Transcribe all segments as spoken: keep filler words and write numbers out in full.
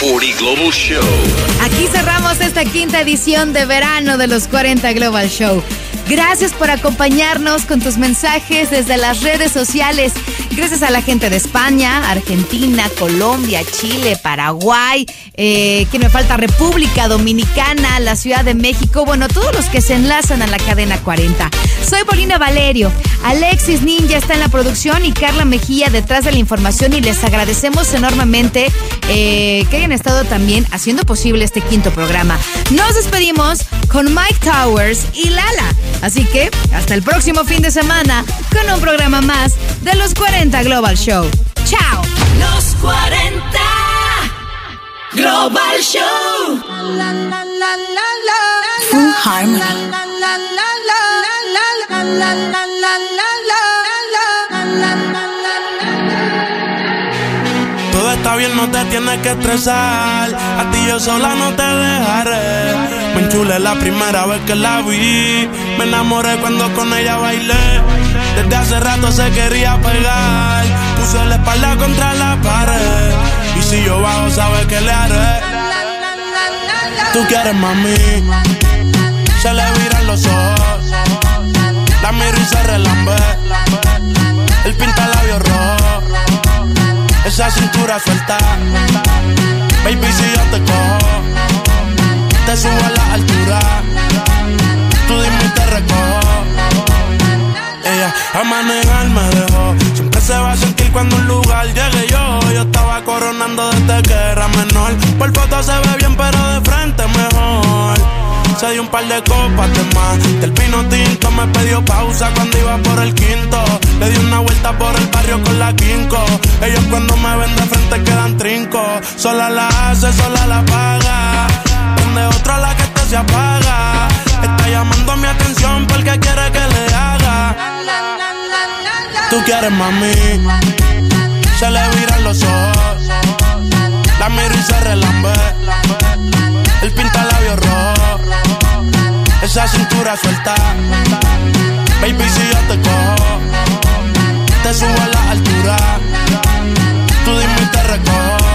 cuarenta Global Show. Aquí cerramos esta quinta edición de verano de los cuarenta Global Show. Gracias por acompañarnos con tus mensajes desde las redes sociales. Gracias a la gente de España, Argentina, Colombia, Chile, Paraguay, eh, que me falta República Dominicana, la Ciudad de México, bueno, todos los que se enlazan a la cadena cuarenta. Soy Paulina Valerio, Alexis Ninja está en la producción y Carla Mejía detrás de la información, y les agradecemos enormemente eh, que hayan estado también haciendo posible este quinto programa. Nos despedimos con Mike Towers y Lala. Así que hasta el próximo fin de semana con un programa más de los cuarenta Global Show. ¡Chao! Los cuarenta Global Show. Full Harmony. Todo está bien, no te tienes que estresar. A ti yo sola no te dejaré. Me enchulé la primera vez que la vi. Me enamoré cuando con ella bailé. Desde hace rato se quería pegar. Puse la espalda contra la pared. Y si yo bajo, sabes que le haré. Tú quieres, mami. Se le viran los ojos. La miro y se relambe. El pinta labios rojo. Esa cintura suelta. Baby, si yo te cojo, te subo a la altura. Tú dime y te recojo. Ella a manejar me dejó. Siempre se va a sentir cuando un lugar llegue yo. Yo estaba coronando desde que era menor. Por foto se ve bien, pero de frente mejor. Se dio un par de copas de más. Del vino tinto me pidió pausa cuando iba por el quinto. Le di una vuelta por el barrio con la quinco. Ellos cuando me ven de frente quedan trinco. Sola la hace, sola la paga. Donde otra la que este se apaga. Está llamando mi atención porque quiere que le haga. Tú quieres, mami. Se le viran los ojos. La miro y se relambe. El pinta labios rojo. Esa cintura suelta. Baby, si yo te cojo, te subo a la altura. Tú dime y te recojo.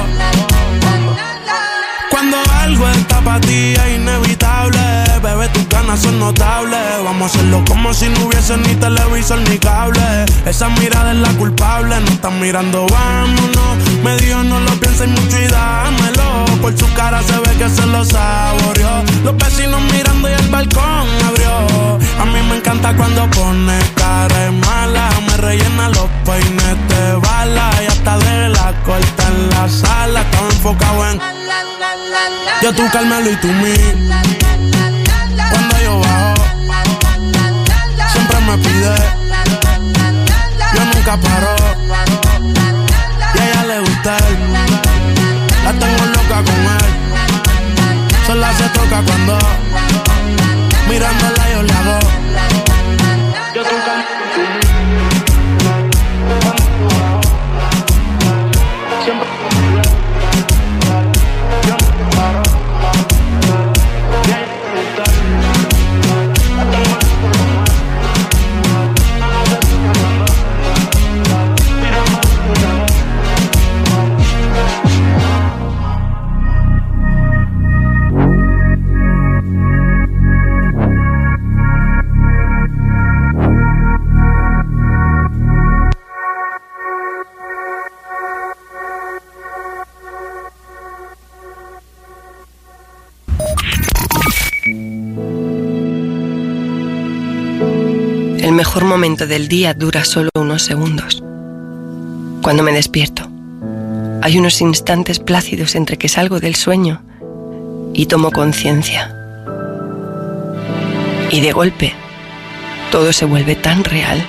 Cuando algo está para ti es inevitable. Bebé, tus ganas son notables. Vamos a hacerlo como si no hubiese ni televisor ni cable. Esa mirada es la culpable. No están mirando, vámonos. Me dijo no lo pienses mucho y dámelo. Por su cara se ve que se lo saboreó. Los vecinos mirando y el balcón abrió. A mí me encanta cuando pone cara de mala. Me rellena los peines de bala. Y hasta de la corta en la sala. Estaba enfocado en yo, tú, Carmelo y tú, mí. Cuando yo bajo, siempre me pide. Yo nunca paro. Y a ella le gusta él. La tengo loca con él. Sola se toca cuando mirándola yo le hago. Yo, tú, Carmelo y tú, mí. Siempre me pide. El mejor momento del día dura solo unos segundos. Cuando me despierto, hay unos instantes plácidos entre que salgo del sueño y tomo conciencia. Y de golpe, todo se vuelve tan real.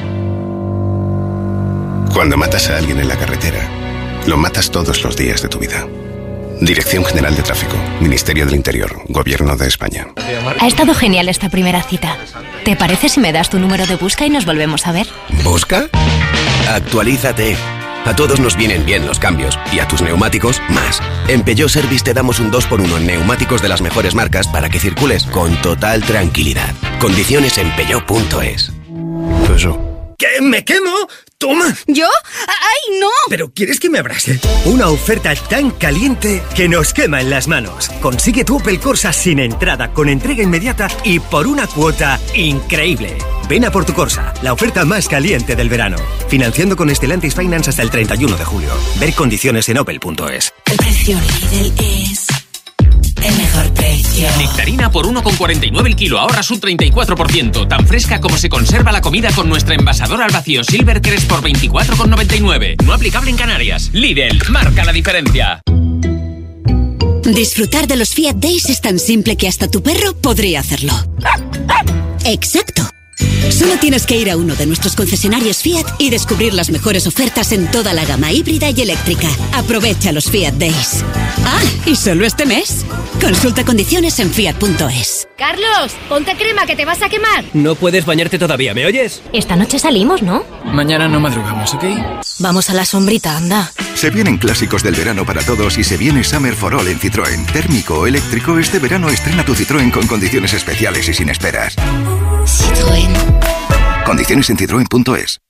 Cuando matas a alguien en la carretera, lo matas todos los días de tu vida. Dirección General de Tráfico, Ministerio del Interior, Gobierno de España. Ha estado genial esta primera cita. ¿Te parece si me das tu número de busca y nos volvemos a ver? ¿Busca? Actualízate. A todos nos vienen bien los cambios y a tus neumáticos más. En Peugeot Service te damos un dos por uno en neumáticos de las mejores marcas para que circules con total tranquilidad. Condiciones en peugeot punto es. ¿Que me quemo? ¡Toma! ¿Yo? ¡Ay, no! ¿Pero quieres que me abrase? Una oferta tan caliente que nos quema en las manos. Consigue tu Opel Corsa sin entrada, con entrega inmediata y por una cuota increíble. Ven a por tu Corsa, la oferta más caliente del verano. Financiando con Stellantis Finance hasta el treinta y uno de julio. Ver condiciones en opel punto es. El precio Lidl es el mejor precio. Nectarina por uno con cuarenta y nueve el kilo, ahorras un treinta y cuatro por ciento. Tan fresca como se conserva la comida con nuestra envasadora al vacío Silvercrest por veinticuatro con noventa y nueve. No aplicable en Canarias. Lidl, marca la diferencia. Disfrutar de los Fiat Days es tan simple que hasta tu perro podría hacerlo. ¡Exacto! Solo tienes que ir a uno de nuestros concesionarios Fiat y descubrir las mejores ofertas en toda la gama híbrida y eléctrica. Aprovecha los Fiat Days. Ah, y solo este mes. Consulta condiciones en fiat punto es. Carlos, ponte crema que te vas a quemar. No puedes bañarte todavía, ¿me oyes? Esta noche salimos, ¿no? Mañana no madrugamos, ¿ok? Vamos a la sombrita, anda. Se vienen clásicos del verano para todos y se viene Summer for All en Citroën. Térmico o eléctrico, este verano estrena tu Citroën con condiciones especiales y sin esperas. Citroën. Condiciones en citroen punto es.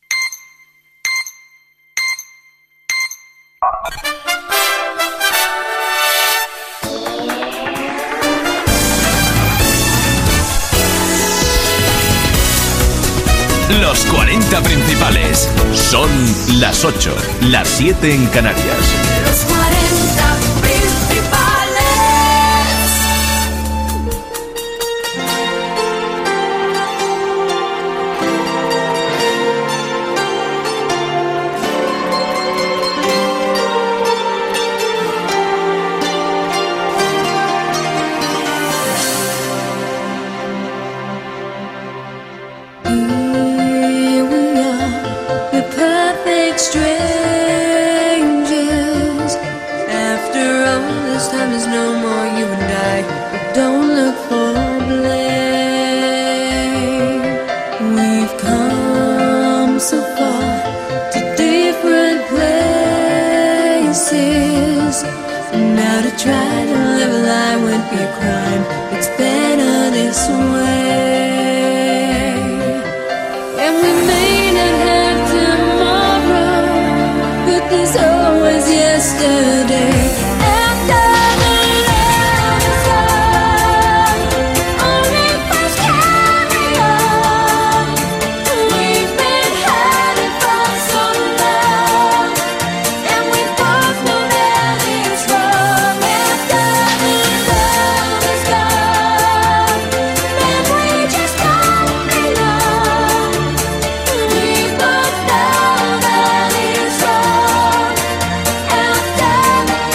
Los cuarenta principales. Son las ocho, las siete en Canarias. Los cuarenta principales. Strangers, after all this time is no more you and I. Don't look for blame. We've come so far to different places, and now to try to live a lie would be a crime. It's better this way, and we may not have tomorrow, but there's always yesterday. After the love is gone, only fires carry on. We've been hiding for so long, and we both know that it's wrong. After the love is gone, then we just don't belong. We both know that it's wrong. After the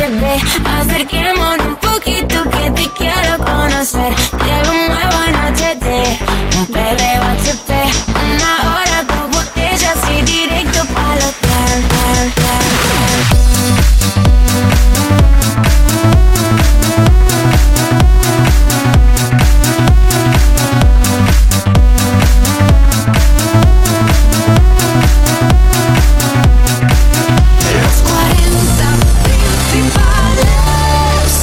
bebé. Acerquémonos un poquito que te quiero conocer. Te lo muevo en H D, un perreo H P. Una hora, dos botellas y directo pa'l hotel. Los cuarenta principales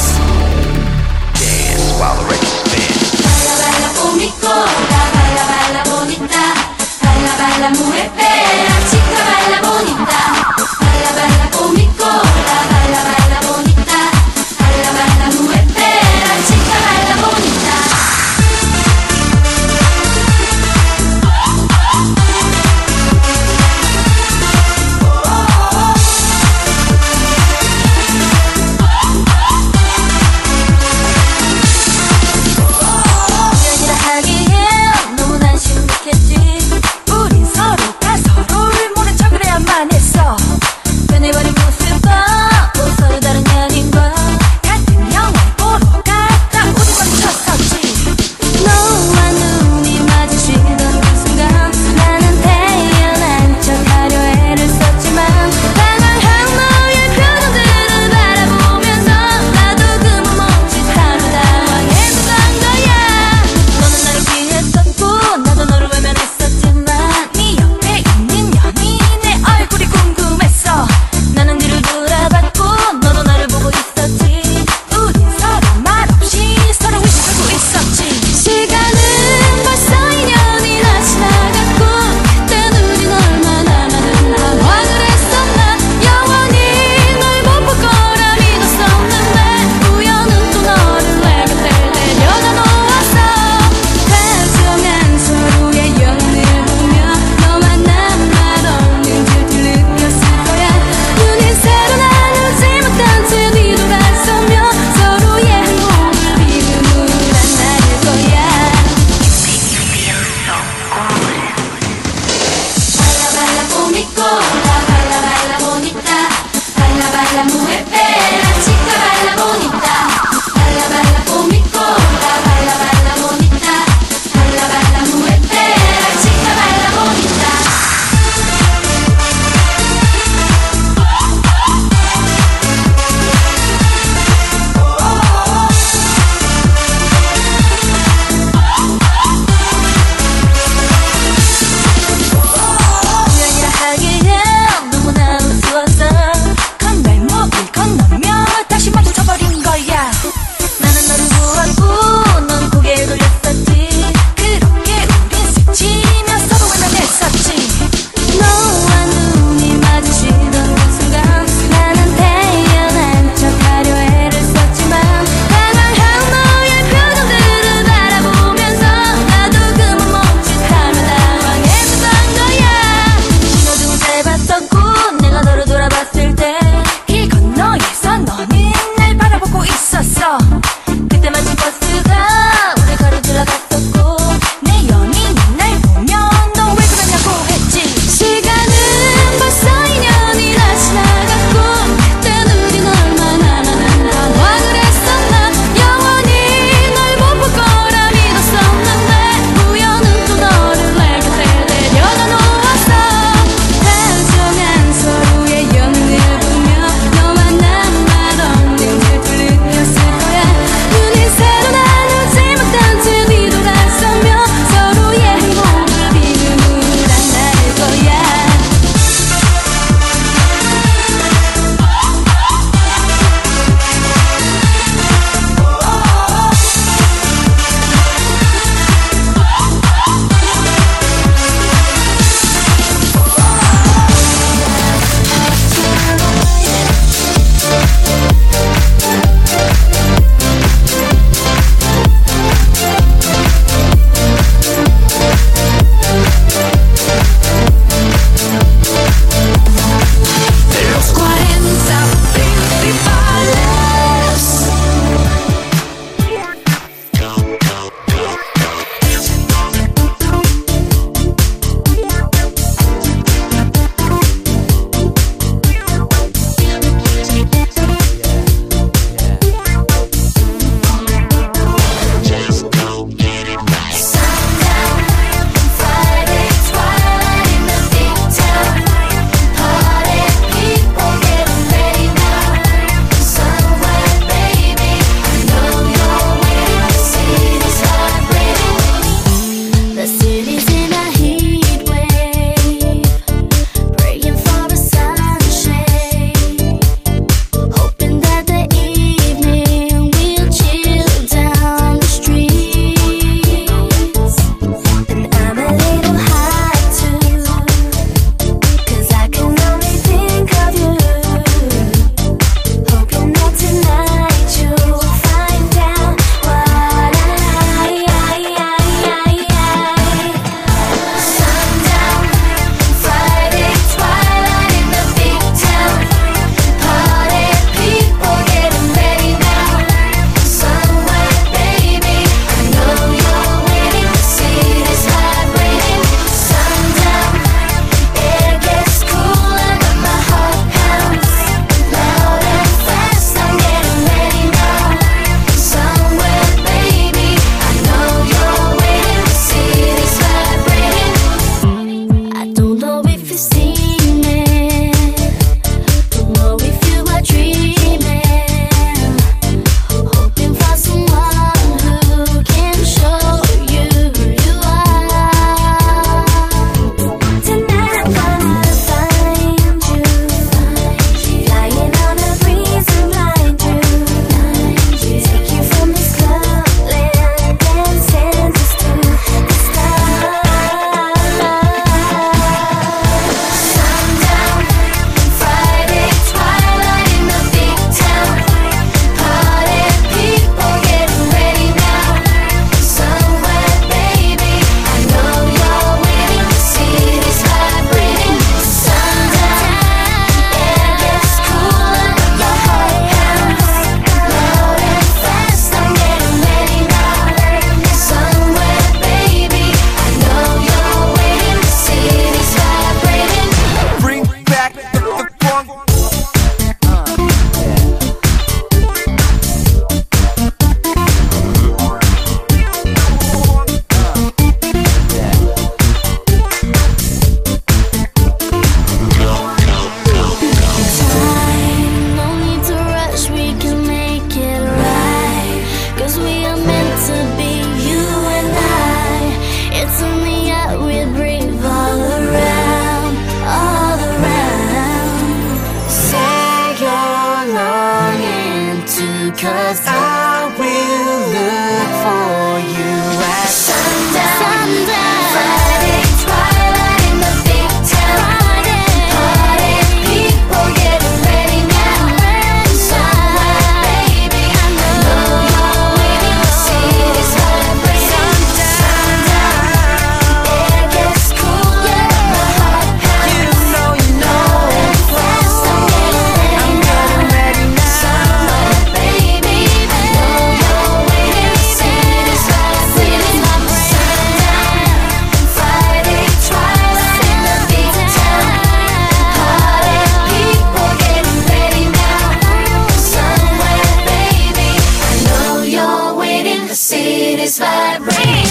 is vibrate.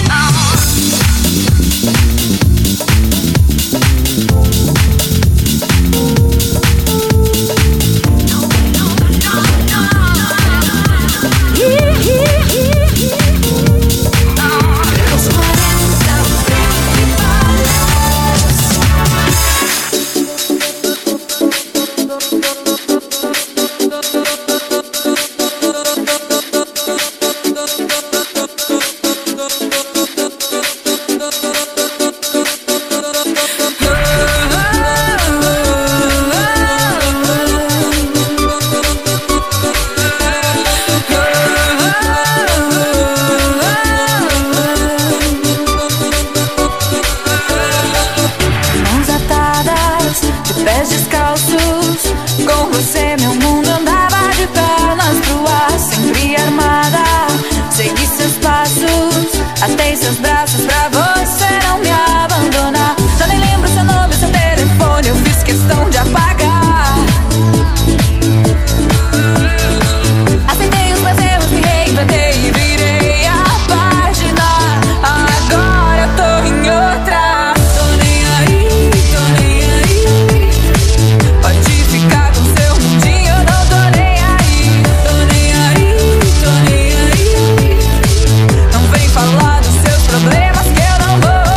Atei seus braços pra você não me abandonar. Já nem lembro seu nome, seu telefone, eu fiz questão de apagar. Aceitei os meus erros, me reinventei e virei a página. Agora eu tô em outra. Tô nem aí, tô nem aí. Pode ficar com seu mundinho, eu não tô nem aí. Tô nem aí, tô nem aí. Não vem falar problemas que eu não vou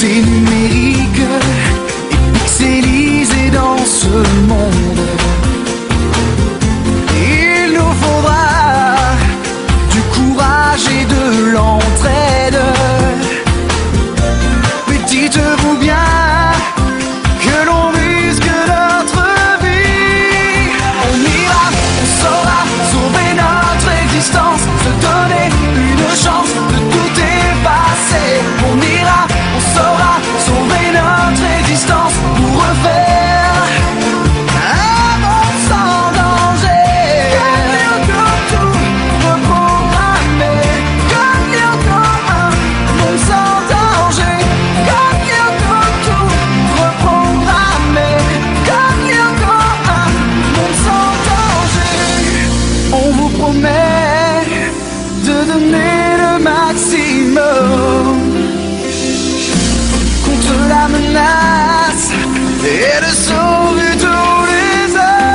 Tout est numérique et pixelisé dans ce monde. Il nous faudra du courage et de l'entraide. Mais dites-vous bien que l'on risque notre vie. On ira, on saura sauver notre existence, se donner une chance de tout effacer. On ira, on saura sauver notre existence pour refaire un monde sans danger. Comme tout reprogrammer, comme comme un monde sans danger. Comme tout reprogrammer, comme comme un monde sans danger. On vous promet de donner le maximum contre la menace et de sauver tous les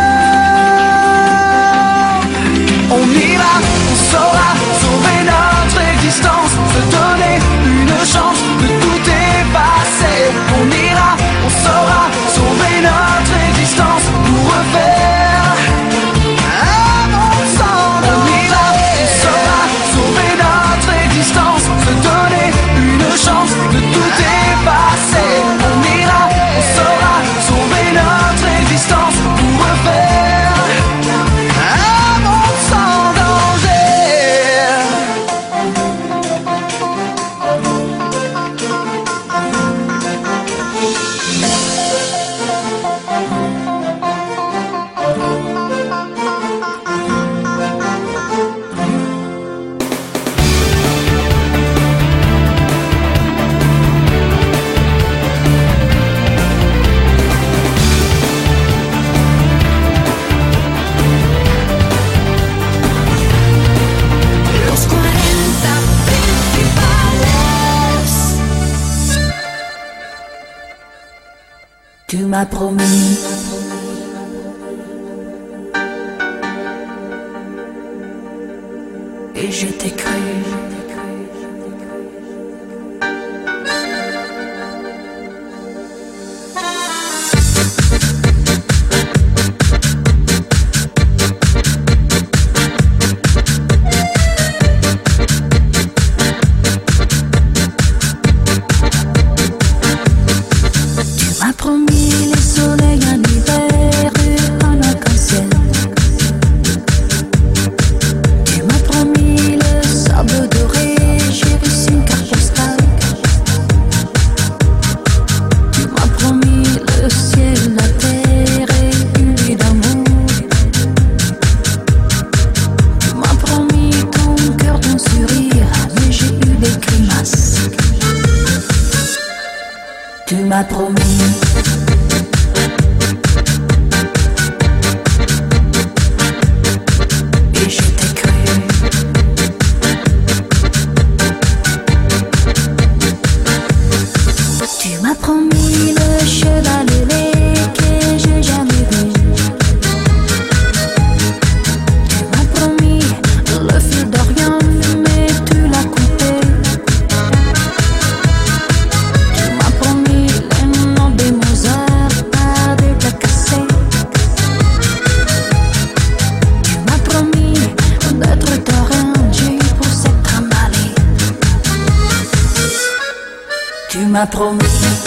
hommes. On ira, on saura sauver notre existence, se donner une chance de tout effacer. On ira, on saura sauver notre existence pour refaire un monde sans danger. On ira, on saura sauver notre existence, se donner une chance de tout effacer. On ira, on saura sauver notre existence pour refaire un monde sans danger. Los cuarenta principales. Tu m'as promis et je t'ai cru. Tu m'as promis les soleils en hiver et en arc-en-ciel. Tu m'as promis le sable doré, j'ai reçu une carte postale. Tu m'as promis le ciel, la terre et une vie d'amour. Tu m'as promis ton cœur, ton sourire, mais j'ai eu des grimaces. Tu m'as promis et je t'ai cru. Tu m'as promis le cheval ailé que j'ai jamais vu. Tu m'as promis le fil d'Orient, mais tu l'as coupé. Tu m'as promis les noms des Mozart par des plats cassés. Tu m'as promis d'être t'arranger pour s'être emballé. Tu m'as promis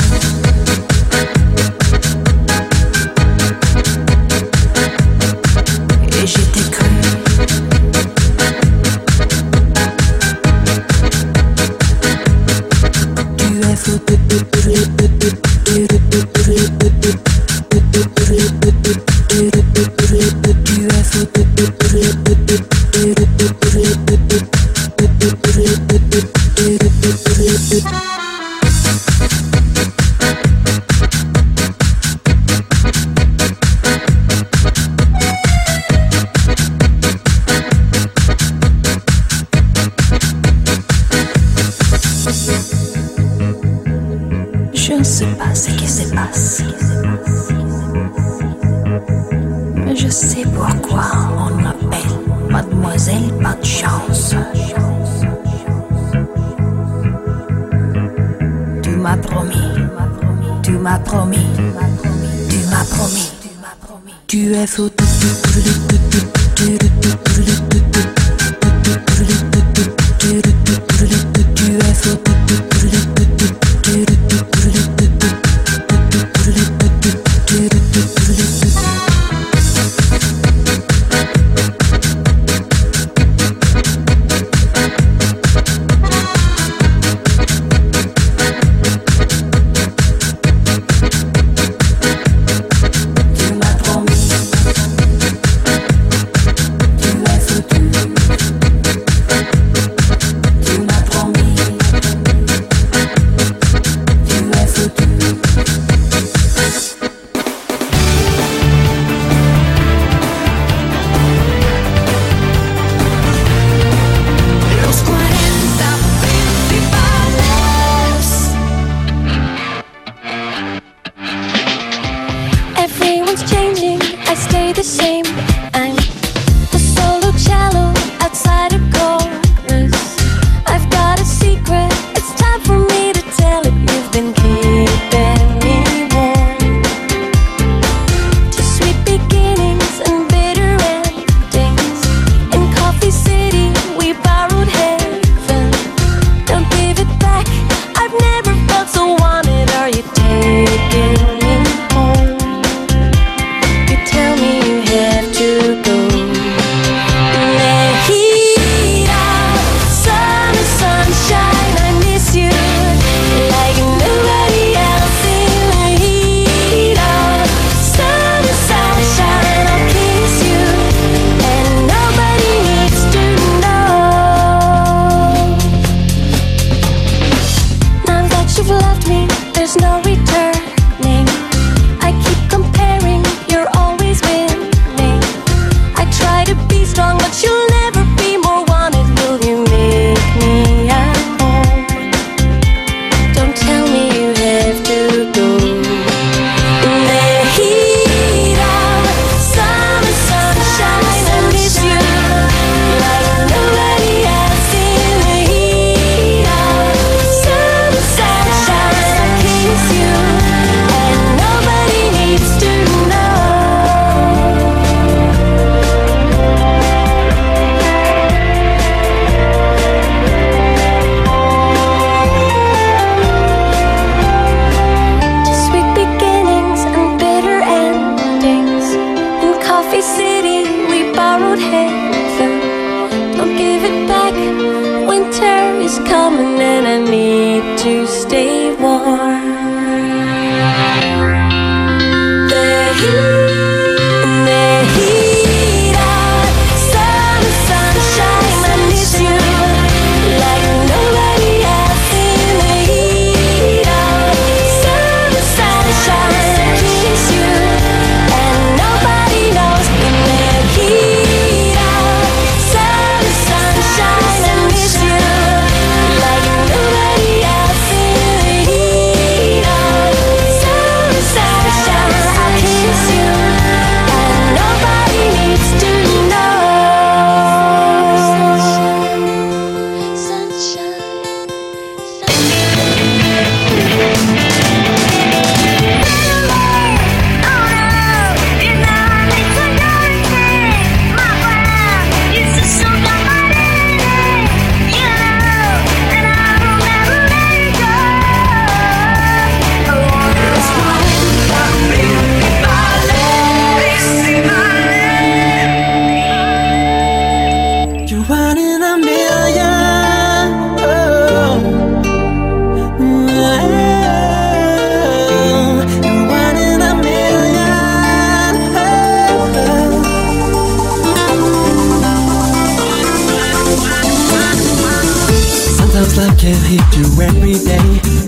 et je t'ai cru. Tu es fou. Tu es fou. Je ne sais pas ce qui se passe, mais je sais pourquoi on m'appelle Mademoiselle Pas de Chance. Tu m'as promis, tu m'as promis, tu m'as promis, tu es fou. can hit you every day.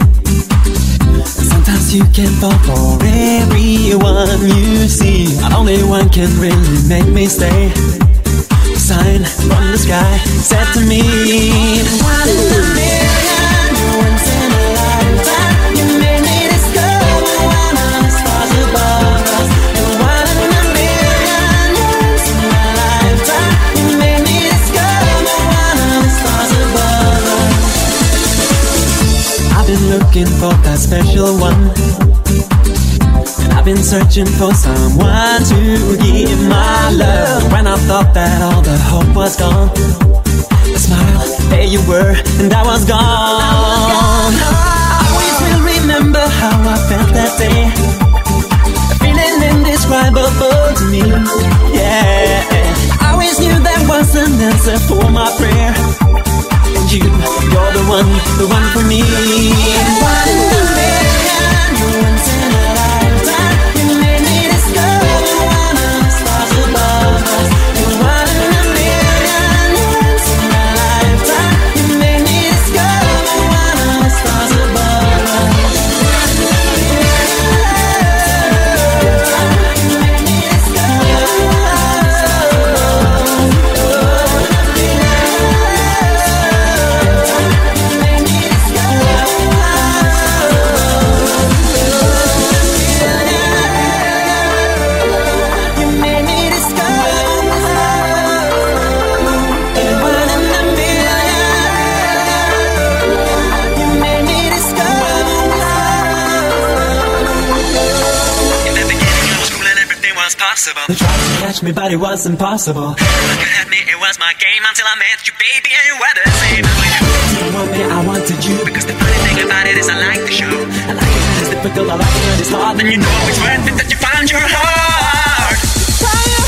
Sometimes you can fall for everyone you see. Not only one can really make me stay. A sign from the sky said to me, one in a million, once in a lifetime. You made me discover one of the stars above us. One in a million, once in a lifetime. You made me discover one of the stars above us. I've been looking for that special one. And I've been searching for someone to give my love. When I thought that all the hope was gone, a smile, there you were, and I was gone. I always will remember how I felt that day. A feeling indescribable to me, yeah. I always knew there was an answer for my prayer. And you, you're the one, the one for me. One in a million, you're once in a lifetime. You made me discover one of the stars above us. You're one in a million, you're once in a lifetime. You made me discover one of the stars above us. They tried to catch me, but it was impossible. Look at me, it was my game until I met you, baby, and you were the same. You didn't want me, I wanted you. Because the funny thing about it is I like the show. I like it when it's difficult, I like it when it's hard. Then you know it's worth it that you found your heart. Find your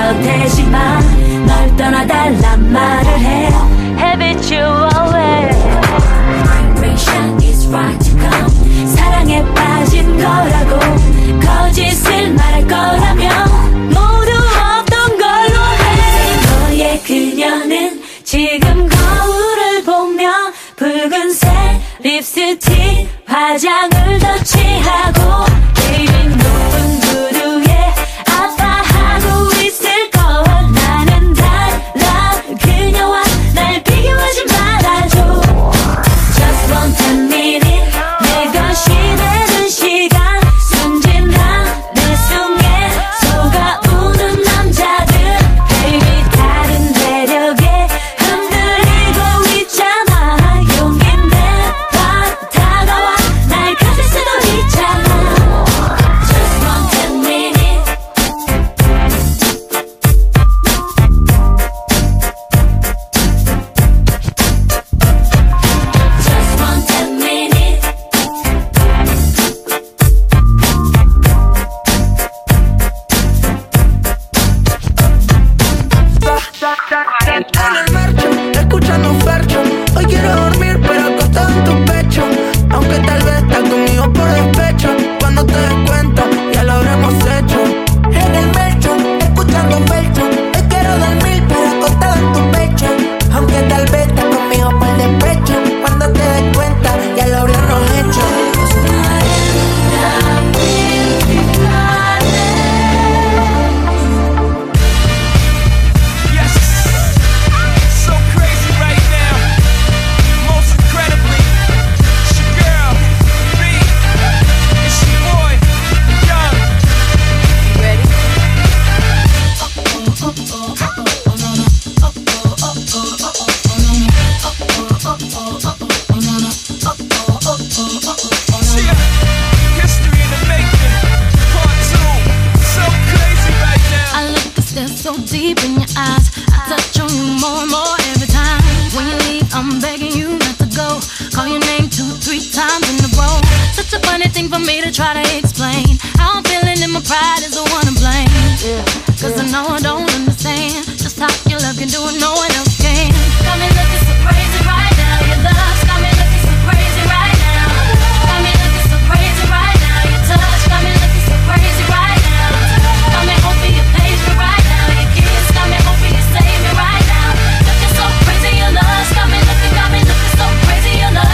되지만 널 떠나달란 말을 해 Habitual Vibration is right to come 사랑에 빠진 거라고 거짓을 말할 거라면 모두 없던 걸로 해 너의 그녀는 지금 거울을 보며 붉은색 립스틱 화장을 더 취하고 내린 높은 구두에 아파하고 있을 거야 나는 달라 그녀와 날 비교하지 말아줘 Just one ten minute 내 것이 되는 시간 순진한 내 숨에 속아우는 남자들 Baby 다른 매력에 흔들리고 있잖아 용기 내봐 다가와 날 가질 수도 있잖아 Just one ten minute Just one ten minute En el marcho, escuchando Fercho. Hoy quiero dormir pero acostado en tu pecho. Aunque tal vez estás conmigo por despecho. Cuando te des cuenta, ya lo habremos hecho. En el marcho, escuchando Fercho. Hoy quiero dormir pero acostado en tu pecho. Aunque tal vez estás conmigo por despecho. Cuando te des cuenta, ya lo habremos hecho. So crazy right now. Most incredibly, it's your girl, B. It's your boy, Young. Ready? See ya. History in the making. Part two. So crazy right now. I look and stare so deep in your eyes. I touch on you more and more every time. When you leave, I'm begging you not to go. Call your name two, three times in a row. Such a funny thing for me to try to explain. How I'm feeling and my pride is the one to blame. Cause I know I don't understand just how your love can do it, no one else can. Got me looking so crazy right now. Your love's got me looking so crazy right now. Got me looking so crazy right now. Your touch got me looking so crazy right now. Got me hoping you page me right now. Your kiss got me hoping you save me right now. Looking so crazy, your love's got me looking, got me looking so crazy, your love.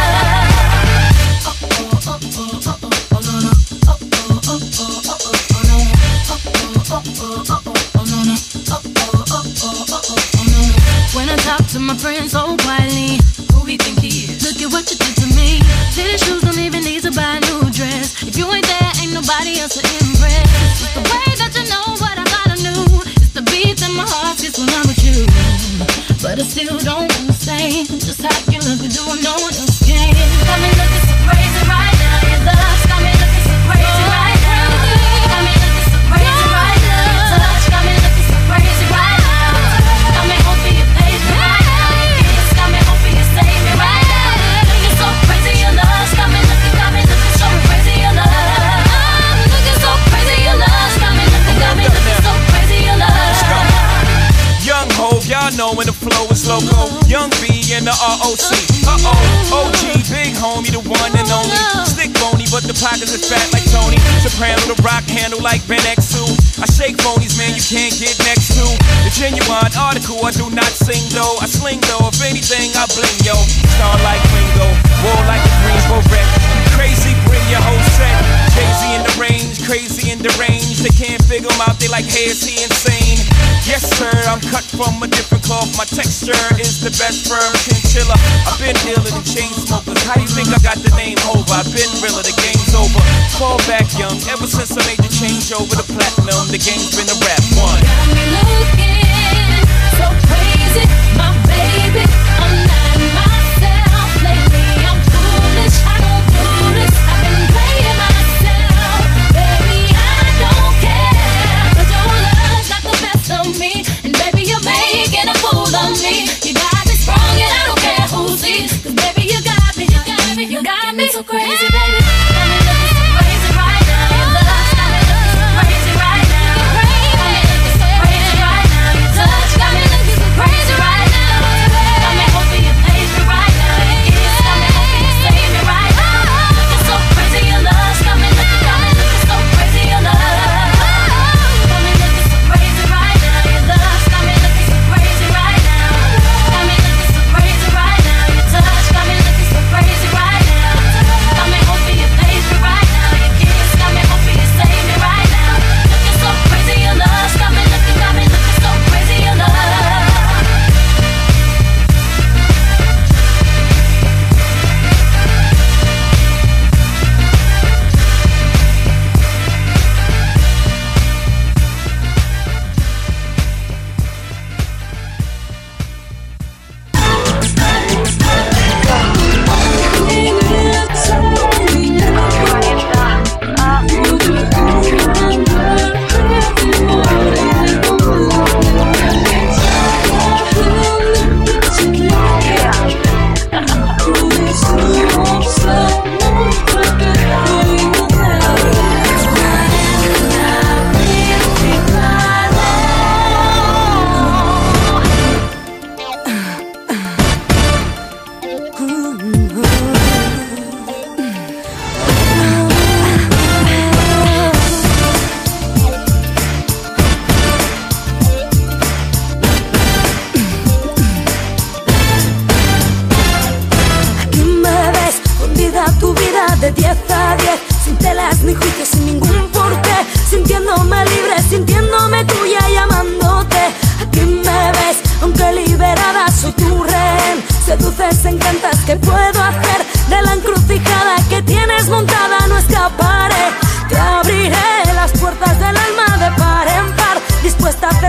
When I talk to my friends so quietly, who he think he is? Look at what you did to me. Fitted shoes don't even need to buy a new dress. If you ain't there, ain't nobody else to impress. It's the way that you know what I gotta do. It's the beat that my heart gets when I'm with you. But I still don't understand just how you look and do what no one else can. Got me looking so crazy right now. Your love's got me looking so crazy right now. Got me looking so crazy right now. Your touch got me looking so crazy right now. Got me hoping you page me right now. Your kiss got me hoping you save me right now. Looking so crazy, your love's got me looking, got me looking so crazy, your love. Looking so crazy, your love's got me looking, got me looking so crazy, your love. Young Hov, y'all know when the flow is loco. Young B and the R O C. Uh-oh, O G, big homie, the one and only. Stick bony, but the pockets are fat like Tony. Soprano, the rock handle like Ben X two. I shake phonies, man, you can't get next to. The genuine article, I do not sing though. I sling though, if anything, I bling yo. Star like Ringo, war like a Greensboro wreck. Crazy, bring your whole set. Jay-Z in the range, crazy in the range. They can't figure him out, they like, hey, is he insane? Yes, sir, I'm cut from a different cloth. My texture is the best firm chinchilla. I've been dealing in chain smokers. How do you think I got the name over? I've been realer, the game's over. Fall back young, ever since I made the change over to platinum, the game's been a rap one. Got me looking so crazy, my baby. I'm not myself lately. I'm foolish, I don't do this. I've been playing myself, baby. I don't care, 'cause your love got the best of me, and baby you're making a fool of me. You got me strong and I don't care who sees, 'cause baby you got me, you got me, you got me so crazy, baby. Got me looking so crazy right now. Your love's got me looking so crazy right now. Got me looking so crazy right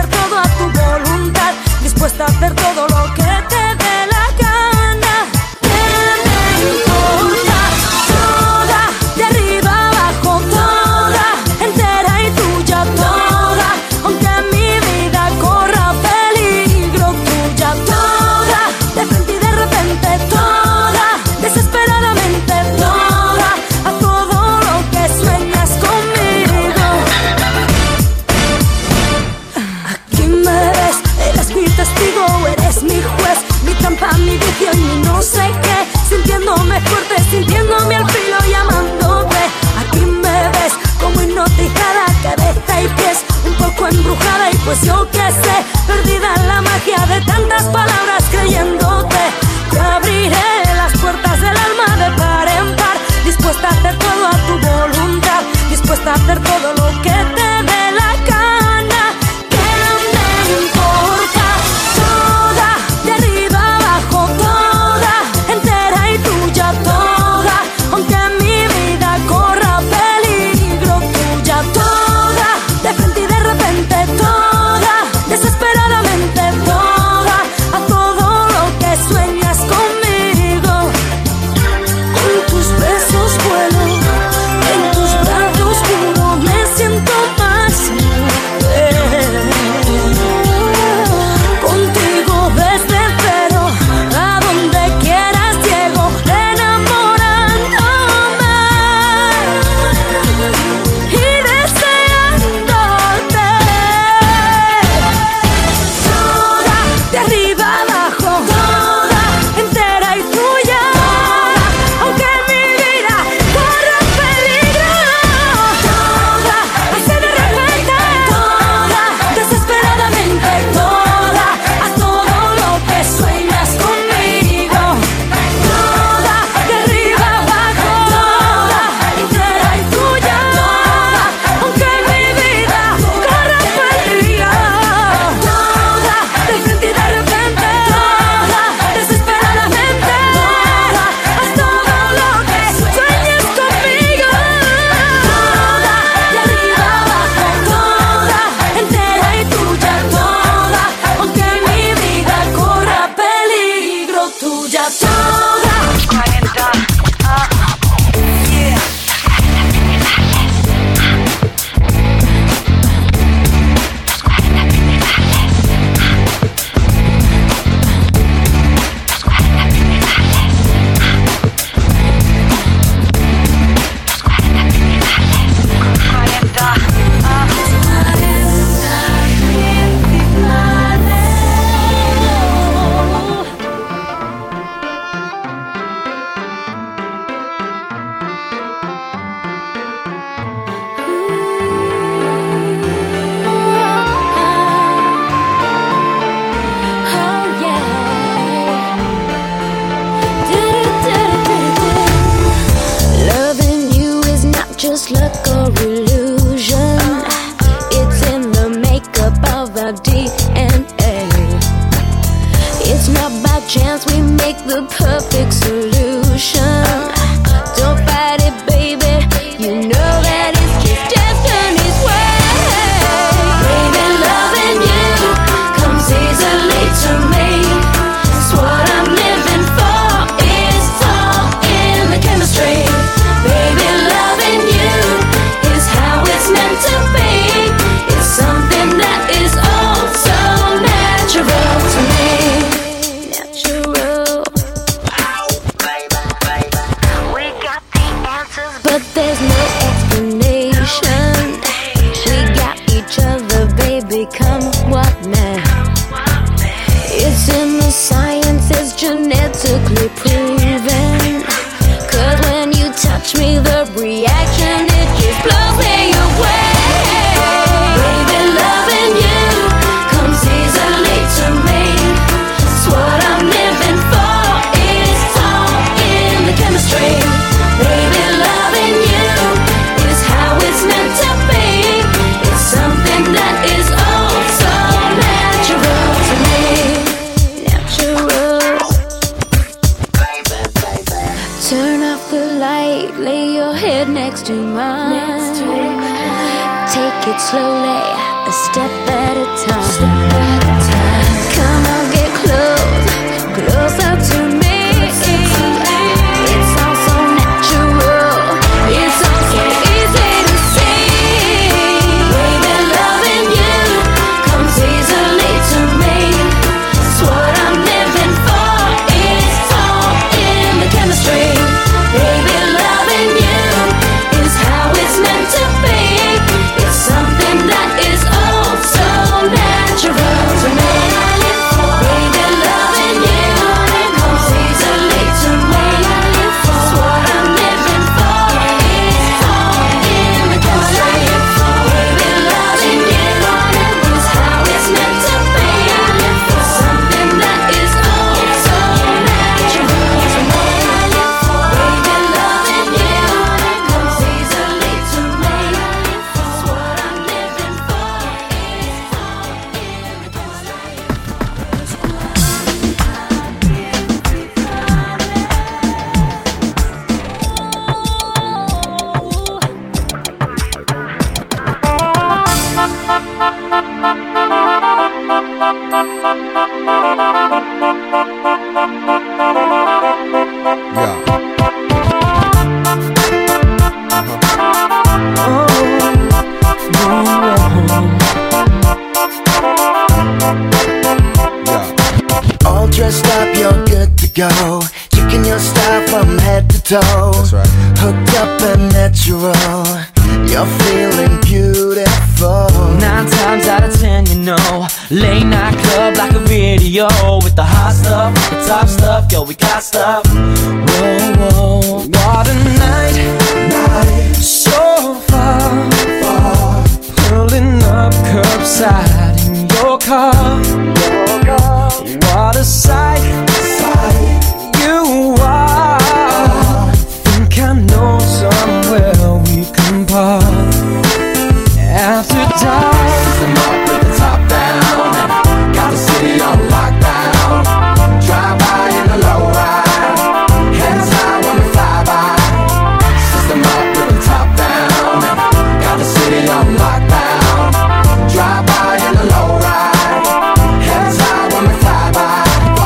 todo a tu voluntad, dispuesta a hacer todo lo que te dé la gana. ¿Qué me importa? Toda, de arriba abajo, toda, entera y tuya, toda, aunque mi vida corra peligro, tuya, toda, de frente y de repente, toda, desesperadamente, toda, a todo lo que sueñas conmigo. Aquí me ves, eres mi testigo, eres mi juez, mi trampa, mi vicio y mi no sé qué, sintiéndome fuerte, sintiéndome al filo y amándote. Aquí me ves como hipnotizada, cabeza y pies, un poco embrujada y pues yo qué sé, perdida en la magia de tantas palabras creyéndote. Te abriré las puertas del alma de par en par, dispuesta a hacer todo a tu voluntad, dispuesta a hacer todo lo que te dé la gana. ¿Qué me importa? Toda, de arriba abajo, toda, entera y tuya, toda, aunque mi vida corra peligro, tuya, toda, de frente y de repente, toda, desesperadamente, toda, a todo lo que sueñas conmigo. En tus besos vuelo, en tus brazos juro, me siento más libre. Contigo desde cero, a donde quieras llego, enamorándome y deseándote. Toda, de arriba abajo, toda, entera y tuya, aunque mi vida corra peligro, toda, así de repente, toda, desesperadamente, toda, a todo lo que sueñas conmigo. Toda, de arriba abajo, toda, entera y tuya, toda, aunque mi vida corra peligro, toda, de frente y de repente, toda, desesperadamente, toda, haz todo lo que sueñes conmigo. Toda, de arriba abajo, toda, entera y tuya, toda, aunque mi vida corra peligro, tuya, toda. Loving you is not just luck or illusion, it's in the makeup of our D N A. It's not by chance we make the perfect solution. Don't fight it, baby, you know that it's just destiny's way. Baby, loving you comes easily to me. It's what I'm living for, it's all in the chemistry. Baby, loving you is how it's meant to be. It's something that is all so natural to me. Natural. But there's no explanation. We got each other, baby, come what may. It's in the science, it's genetically proven. Cause when you touch me, the reaction, it just blows me away. Baby, loving you comes easily to me. It's what I'm living for, it's all in the chemistry. Baby, loving you is how it's meant to be. It's something that is all so natural to me. Natural. Turn off the light, lay your head next to mine. Take it slowly, a step at a time. go. Checking your style from head to toe. That's right. Hooked up and natural. You're feeling beautiful. Nine times out of ten, you know, late night club like a video with the hot stuff, the top stuff, yo, we got stuff. Whoa, whoa, what a night, night, so far, far. Pulling up curbside in your car, your car. What a sight, sight you are. Think I know somewhere we can park. After dark, system up with the top down, and got the city on lockdown. Drive by in the low ride, hands high when we fly by. System up with the top down, and got the city on lockdown. Drive by in the low ride, hands high when we fly by.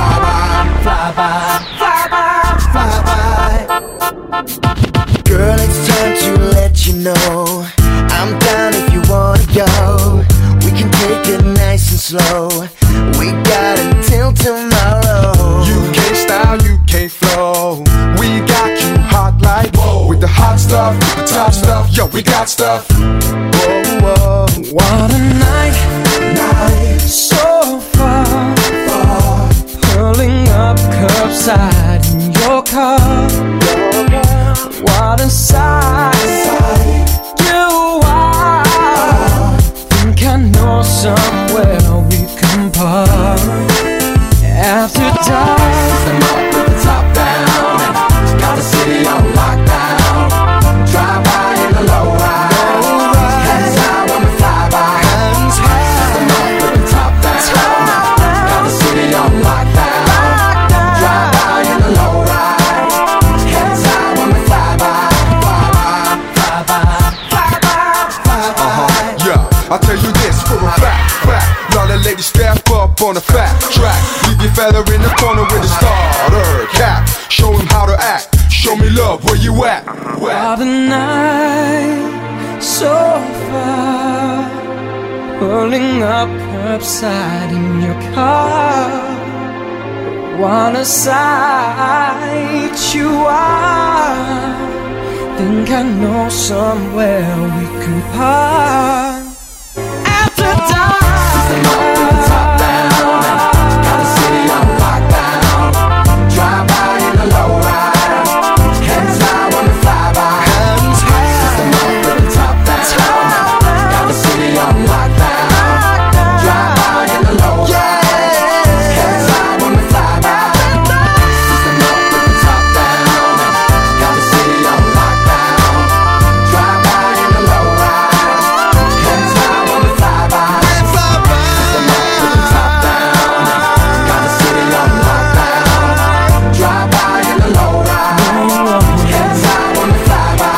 Fly by, fly by, fly by, fly by. Girl, it's time to let you know I'm down if you wanna go. We can take it nice and slow. We got until tomorrow. U K style, U K flow. We got you hot like whoa. With the hot stuff, with the top stuff, yo, we got stuff. Whoa, whoa. What a night, night, so far, far. Pulling up curbside in your car, your car. What a sight, sight you are. Think I know somewhere we can park. After dark, system up with the top down, and got the city on lockdown. Drive by in the low ride, hands high when we fly by. System up with the top down, got the city on lockdown. Drive by in the low ride, hands high when we fly by. Fly by, fly by, fly by, fly by. Uh-huh, yeah, I'll tell you this for a fact, fact. Y'all the ladies step up on the fat track. Leave your fella in the corner with a starter cap. Show him how to act, show me love, where you at? Where? what a night, so far. Pulling up curbside in your car. What a sight you are. Think I know somewhere we can park. After dark, system up with the top down, and got the city on lockdown. Drive by in the low ride, hands high when we fly by. System up with the top down, and got the city on lockdown. Drive by in the low ride, hands high when we fly by. System up with the top down, and got the city on lockdown. Drive by in the low ride, hands high when we fly by. System up with the top down, and got the city on lockdown. Drive by in the low ride, hands high when we fly by.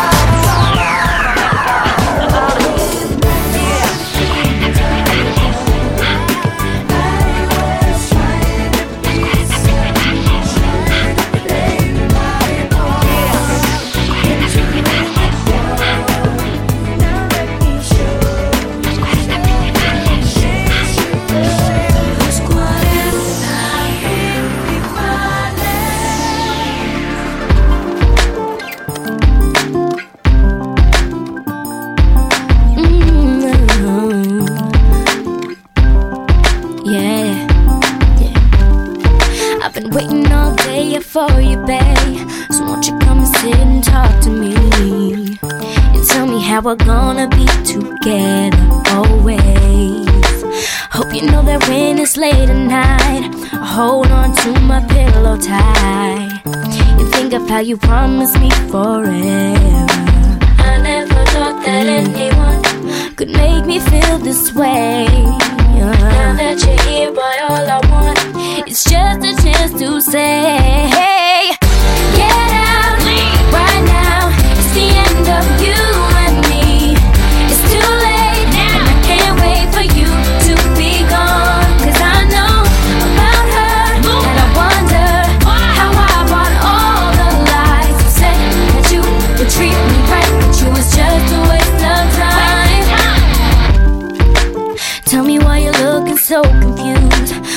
Yeah, yeah. I've been waiting all day for you, babe. So won't you come and sit and talk to me and tell me how we're gonna be together always. Hope you know that when it's late at night, I hold on to my pillow tight and think of how you promised me forever. I never thought that mm. anyone could make me feel this way. Now that you're here, boy, all I want is just a chance to say, hey, get out right now. It's the end of you and me. It's too late now, and I can't wait for you to be gone. Cause I know about her, and I wonder how I bought all the lies. You said that you would treat me right, but you was just a waste of time. Tell me why you're looking so confused.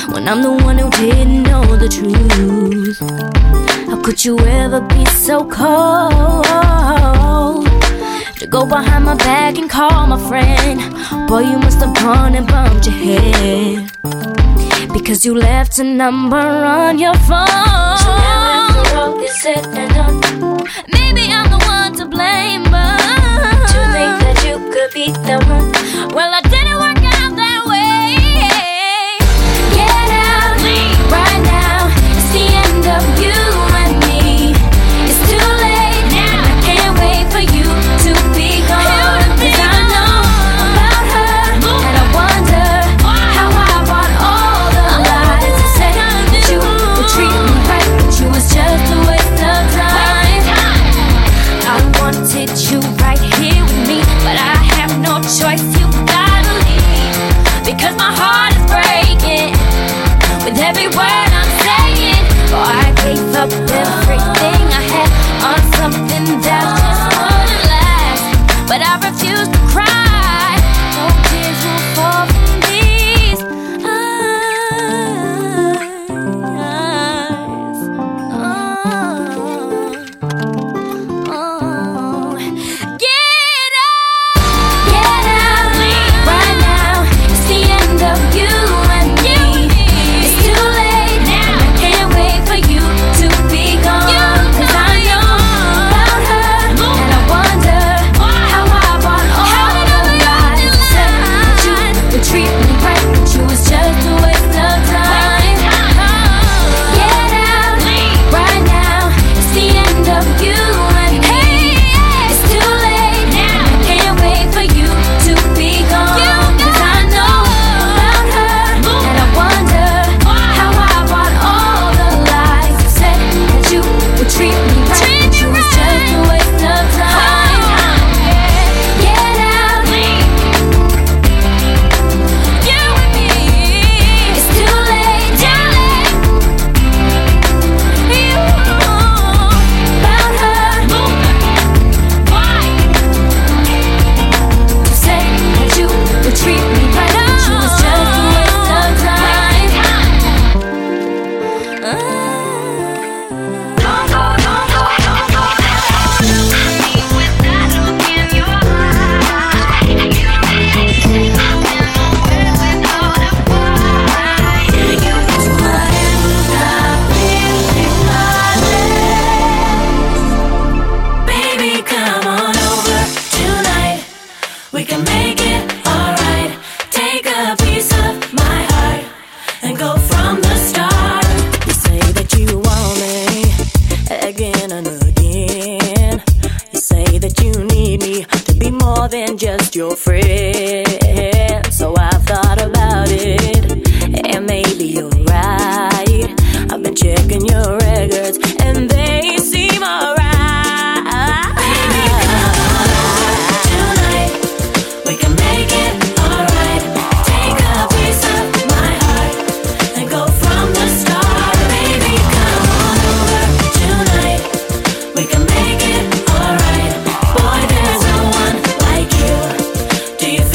when I'm the one who didn't know the truth? How could you ever be so cold to go behind my back and call my friend? Boy, you must have gone and bumped your head because you left a number on your phone. So now after all is said and done, maybe I'm the one to blame, but to think that you could be the one. Well, I didn't work out that way. Get out, leave right now. It's the end of you and me. It's too late now. I can't wait for you to be gone. Cause I know about her, and I wonder how I bought all the lies. I said that you would treat me right, but you was just a waste of time. I wanted you right here with me, but I have no choice. You gotta leave because my heart is breaking with every word I'm saying. Oh, I gave up everything I had on something that just wouldn't last, but I refuse to cry. No tears will fall from these eyes. Oh, oh. Get out, get out, leave right now. It's the end of you and me. It's too late now. I can't wait for you to be gone. Cause I know about her, and I wonder how I bought all the lies. I said that you would treat me right, but you was just a waste of time. Get out, leave right now. It's the end of you and me. It's too late now. I can't wait for you to be gone. Cause I know about her, and I wonder how I bought all the lies. I said that you would treat me right, but you was just a waste of time. Get out, leave you and me. It's too late, too late. You about her, why? To say that you would treat me right, but you was just a waste of time. Don't go, don't go, don't go. With that look in your eye, you ain't nowhere without a fight. You just my not really my baby, come on over tonight. We can make it alright. Take a piece of my heart and go from the start. You say that you want me again and again. You say that you need me to be more than just your friend. So I've thought about it, and maybe you're right. I've been checking your records, and they seem alright. Baby, come on over tonight. We can make it alright. Take a piece of my heart and go from the start. Baby, come on over tonight. We can make it alright. Boy, there's no one like you. Do you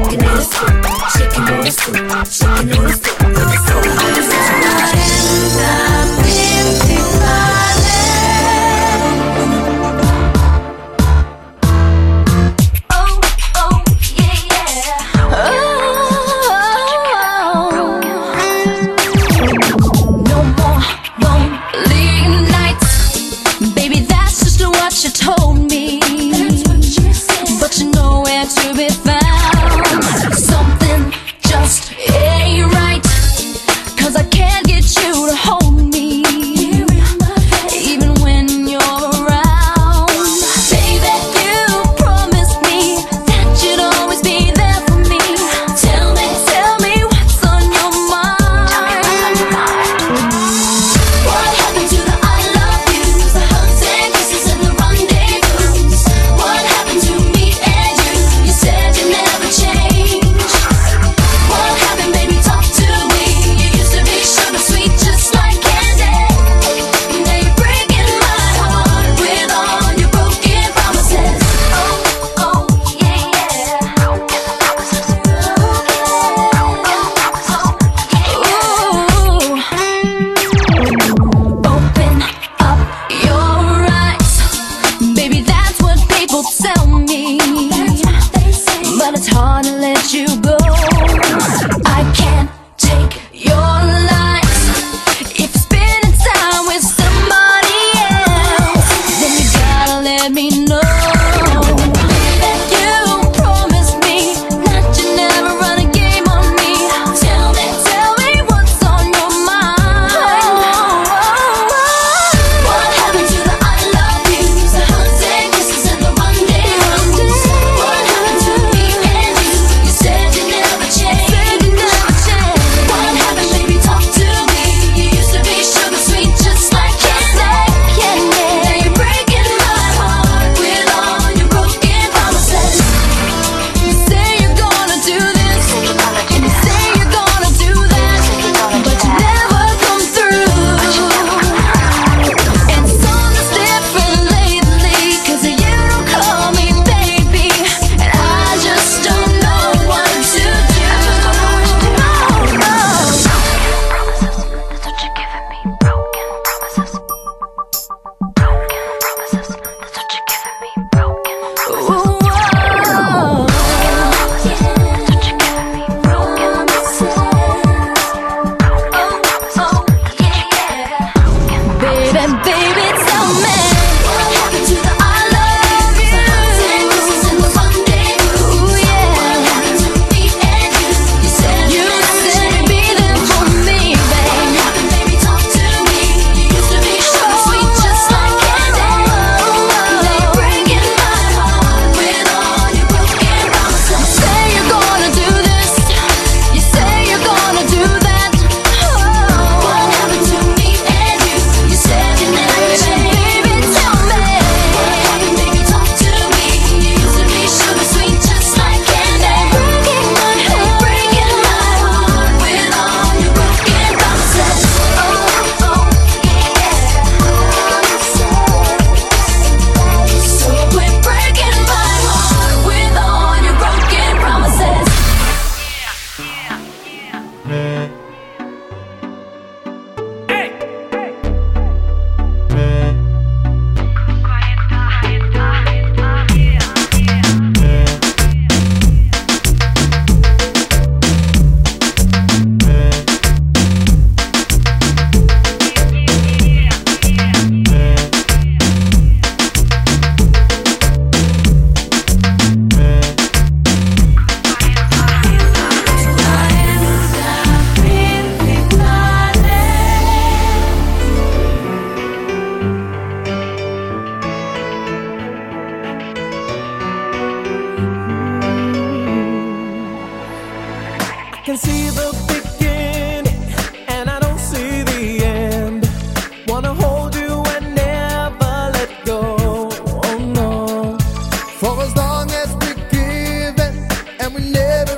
can see the beginning and I don't see the end. Wanna hold you and never let go. Oh no. For as long as we're given and we never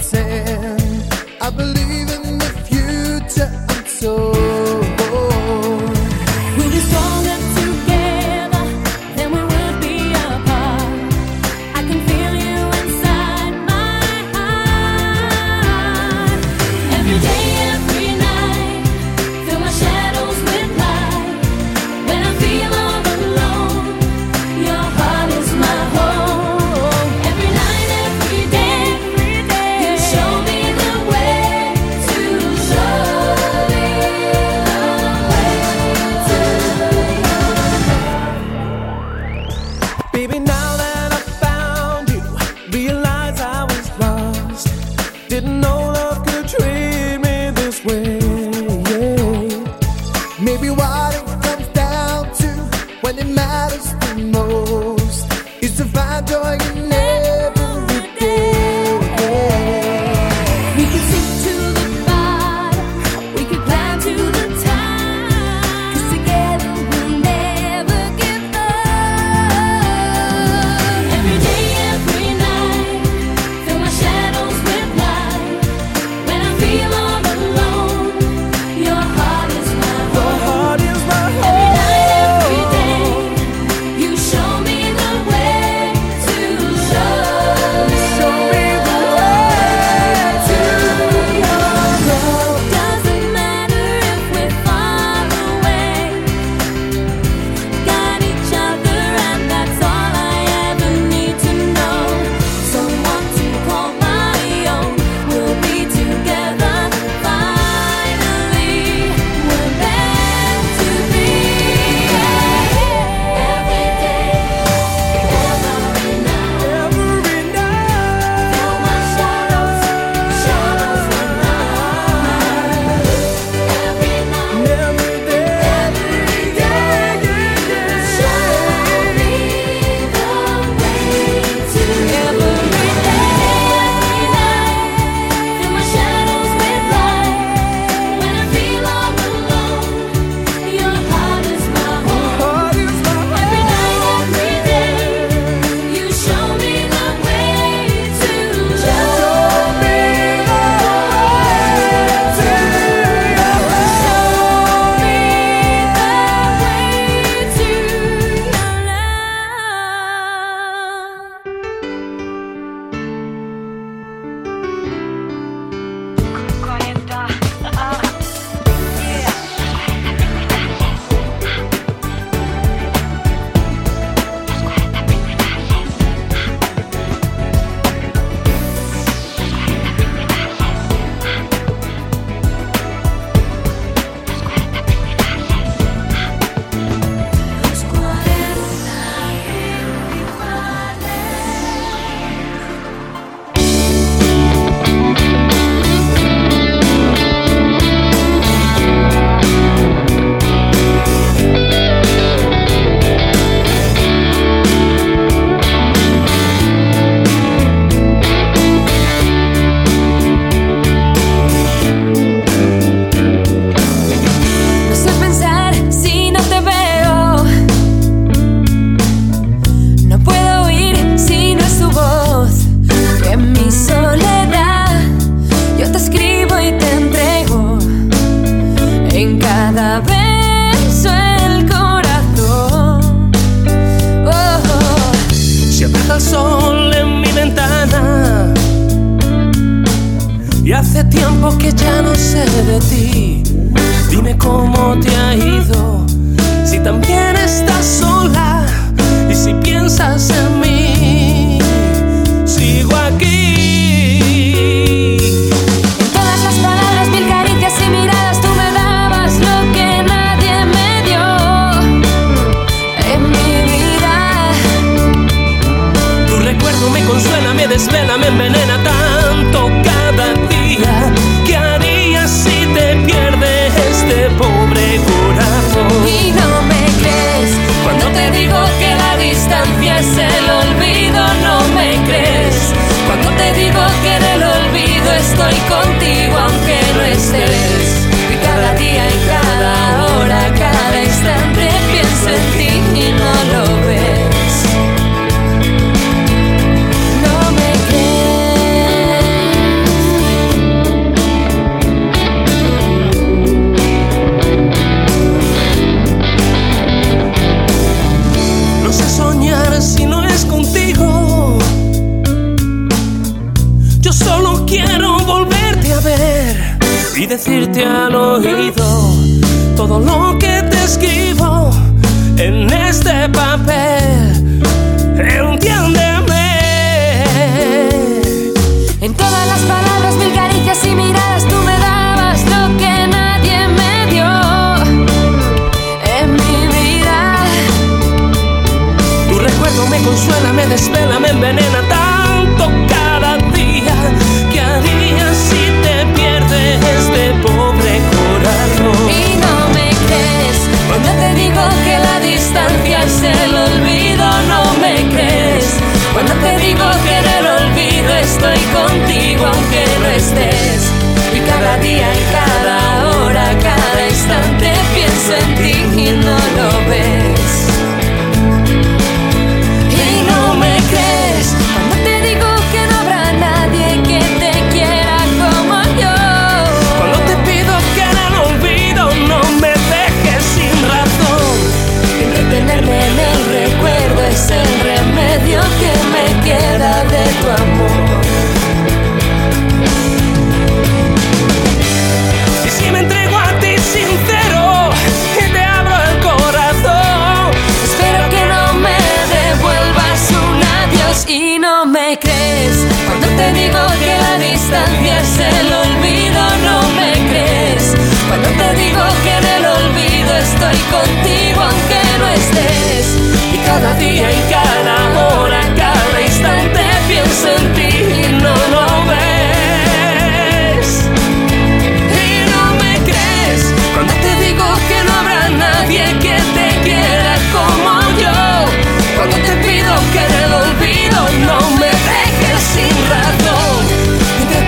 pretend, I believe in the future. I'm so. We'll be stronger together than we would be apart. I can feel you inside my heart. Didn't know love could treat me this way. Maybe what it comes down to when it matters the most is to find joy in every day. We can sing to the bottom, we can climb to the top, 'cause together we'll never give up. Every day, every night, fill my shadows with light. When I feel all alone, your heart is my home. Every night, every day, you show me the way to love. Show me the way to your love. Doesn't matter if we're far away, got each other and that's all I ever need to know. Someone to call my own, we'll be together finally. We're meant to be. Every day, every night, every night, fill my shadows, shadows with light. Every night, every day, every day, show me the way to. Every day, every night, fill my shadows with light. When I feel all alone, your heart is my home. Every night, every day, you show me the way to love. Show me the way to your love. Show me the way to your No sé pensar si no te veo, no puedo oír si no es tu voz. En mi soledad yo te escribo y te entrego en cada beso el corazón. Oh, oh. Se apaga el sol en mi ventana y hace tiempo que ya no sé de ti. Dime cómo te ha ido, si también estás sola y si piensas en mí. Sigo aquí. En todas las palabras, mil caricias y miradas, tú me dabas lo que nadie me dio. En mi vida, Tu recuerdo me consuela, me desvela, me envenena tanto cada día. ¿Qué harías si te pierde este pobre corazón? y no me crees Cuando te digo que la distancia es el olvido, no me crees. cuando te digo que en el olvido estoy contigo aunque no estés. Y cada día y cada hora, cada instante pienso en ti y no lo ves. No me No sé soñar si no es contigo. Yo solo quiero volverte a ver y decirte al oído todo lo que te escribo en este papel. Entiéndeme. En todas las palabras, mil caricias y miradas, tú me dabas lo que nadie me dio. En mi vida, Tu recuerdo me consuela, me desvela, me envenena tanto cada día. ¿Qué harías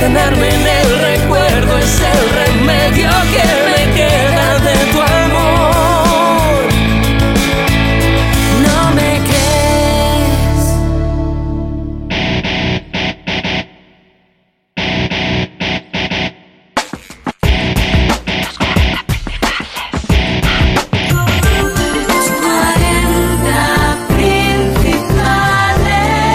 Mantenerme en el recuerdo es el remedio que me queda de tu amor. No me crees. cuarenta principales.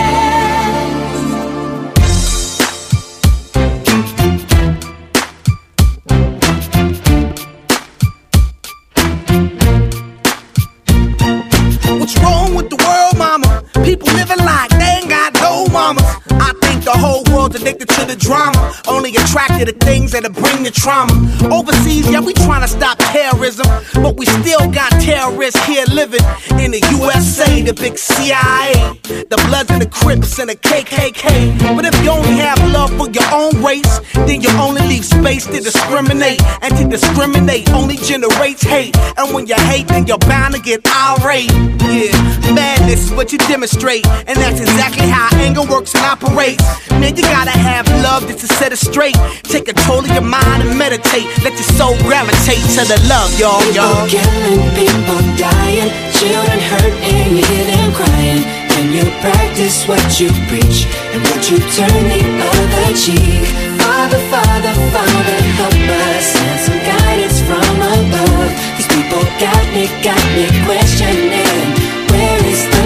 What's wrong with the world, mama? People living like they ain't got no mamas. I think the whole world's addicted to the drama, only attracted to things that'll bring the trauma. Overseas, yeah, we trying to stop terrorism, but we still got terrorists here living in the U S A, the big C I A, the Bloods and the Crips and the K K K. But if you only have love for your own race, then you only leave space to discriminate, and to discriminate only generates hate. And when you hate, then you're bound to get irate. Yeah, madness is what you demonstrate, and that's exactly how anger works and operates. Man, you gotta have love just to set it straight. Take control of your mind and meditate. Let your soul gravitate to the love, y'all, y'all. People killing, people dying, children hurt and you hear them crying. Can you practice what you preach, and would you turn the other cheek? Father, Father, Father, help us, send some guidance from above. These people got me, got me questioning, where is the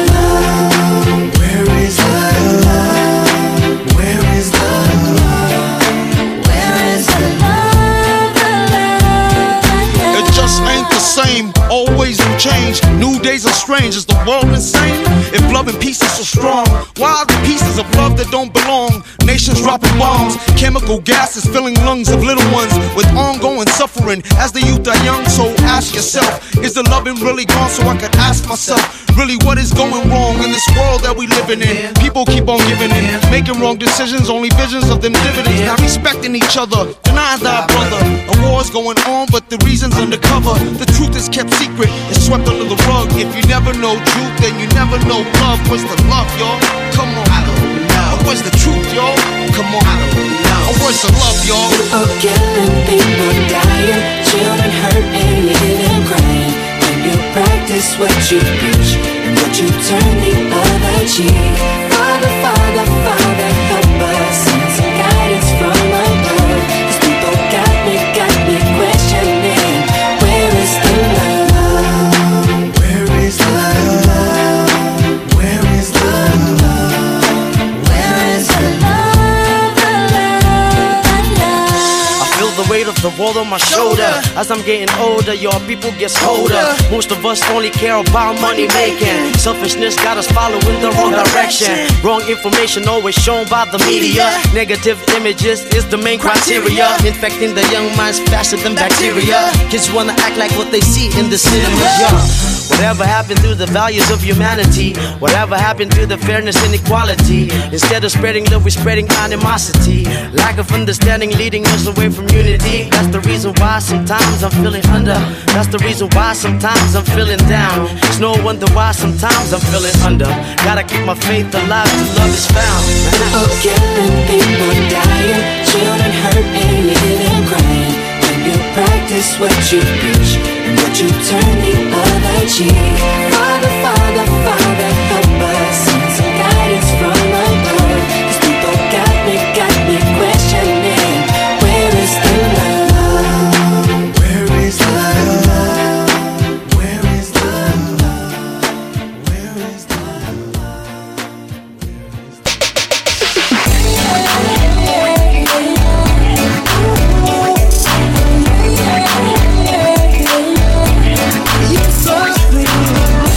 love? Where is the love? Where is the love? Where is the love? The love, the love? It just ain't the same, always new change. New days are strange, is the world insane? If love and peace is so strong, why are the pieces of love that don't belong? Nations dropping bombs, chemical gases filling lungs of little ones with ongoing suffering as the youth are young. So ask yourself, is the loving really gone? So I could ask myself, really what is going wrong in this world that we living in? People keep on giving in, making wrong decisions, only visions of them dividends, not respecting each other, denying thy brother. A war's going on, but the reason's undercover. The truth is kept secret, it's swept under the rug. If you never know truth, then you never know love. What's the love, y'all? Come on, I don't know. Or what's the truth, y'all? Come on, I don't know. Or what's the love, y'all? People killing, people dying, children hurt and you hear them crying. When you practice what you preach, and would you turn the other cheek? Father, Father, Father, help us, send some guidance from above. These people got me, got me questioning, where is the love? Where is the love? Where is the love? Where is the love? The love, the love. I feel the weight of the world on my shoulder. As I'm getting older, your people gets colder. Most of us only care about money making. Selfishness got us following the wrong direction. Wrong information always shown by the media. Negative images is the main criteria, infecting the young minds faster than bacteria. Kids wanna act like what they see in the cinema. Yeah. Whatever happened to the values of humanity? Whatever happened to the fairness and equality? Instead of spreading love, we're spreading animosity. Lack of understanding leading us away from unity. That's the reason why sometimes I'm feeling under. That's the reason why sometimes I'm feeling down. It's no wonder why sometimes I'm feeling under. Gotta keep my faith alive till love is found. People killing, people dying, children hurt and you hear them crying. When you practice what you preach, and would you turn the other cheek? Father, Father, Father, help us, send some guidance from above. These people got me, got me questioning, where is the love? Where is the love? Where is the love? Where is the You're so sweet.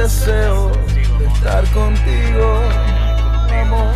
deseo de estar contigo, amor.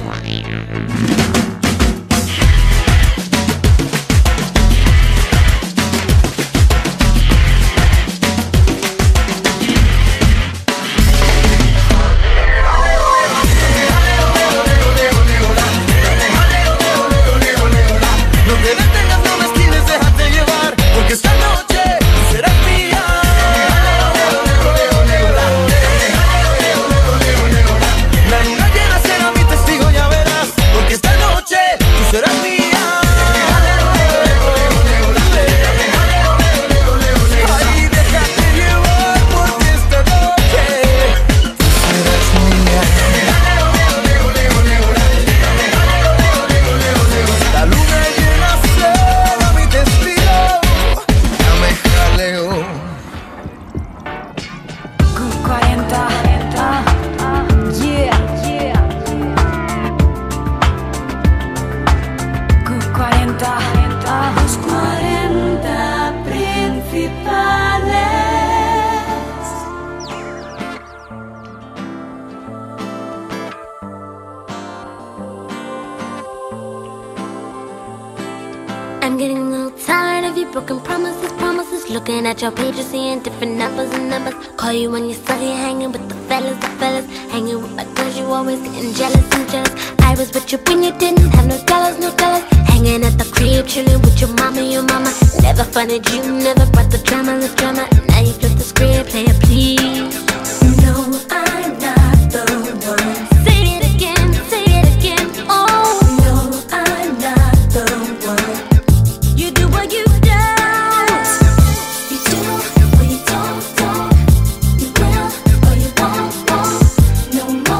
I'm getting a little tired of your broken promises, promises. Looking at your pages, seeing different numbers and numbers. Call you when you're study, hanging with the fellas, the fellas. Hanging with my girls, you always getting jealous and jealous. I was with you when you didn't have no dollars, no dollars. Hanging at the crib, chilling with your mama, your mama. Never funded you, never brought the drama, the drama. Now you flip the script, player, please. You know I'm not the one. Say it again, say it again. Oh, no, I'm not the one. You do what you don't. You do what you don't, don't. You will or you won't, won't. No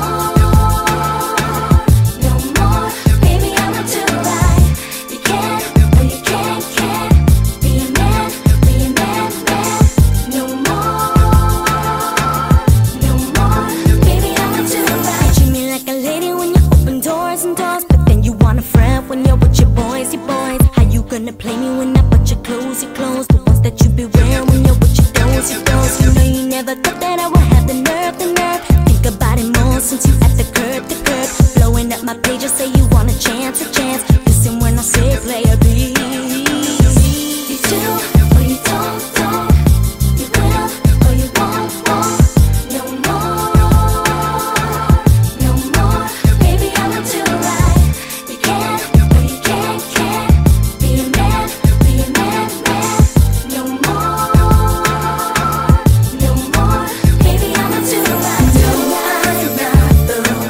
more, no more. Baby, I'ma do right. You can't or you can't, can't. Be a man, be a man, man. No more, no more. Baby, I'ma do right. You treat me like a lady when you open doors and doors, but then you want a friend when you're with your boys, your boys. How you gonna play me when I put your clothes, your clothes? The ones that you be wearing when you're with your those, your those. You know you never thought that I would have the nerve, the nerve. Think about it more since you at the curb, the curb. Blowing up my pages, say you want a chance, a chance. Listen when I say player, please. You do or you don't, don't. You will or you won't, won't. No more, no more. Baby, I'ma do right. You can't or you can't, can't. Be a man, be a man, man. No more, no more. Baby, I'ma do right. No, I'm not the one.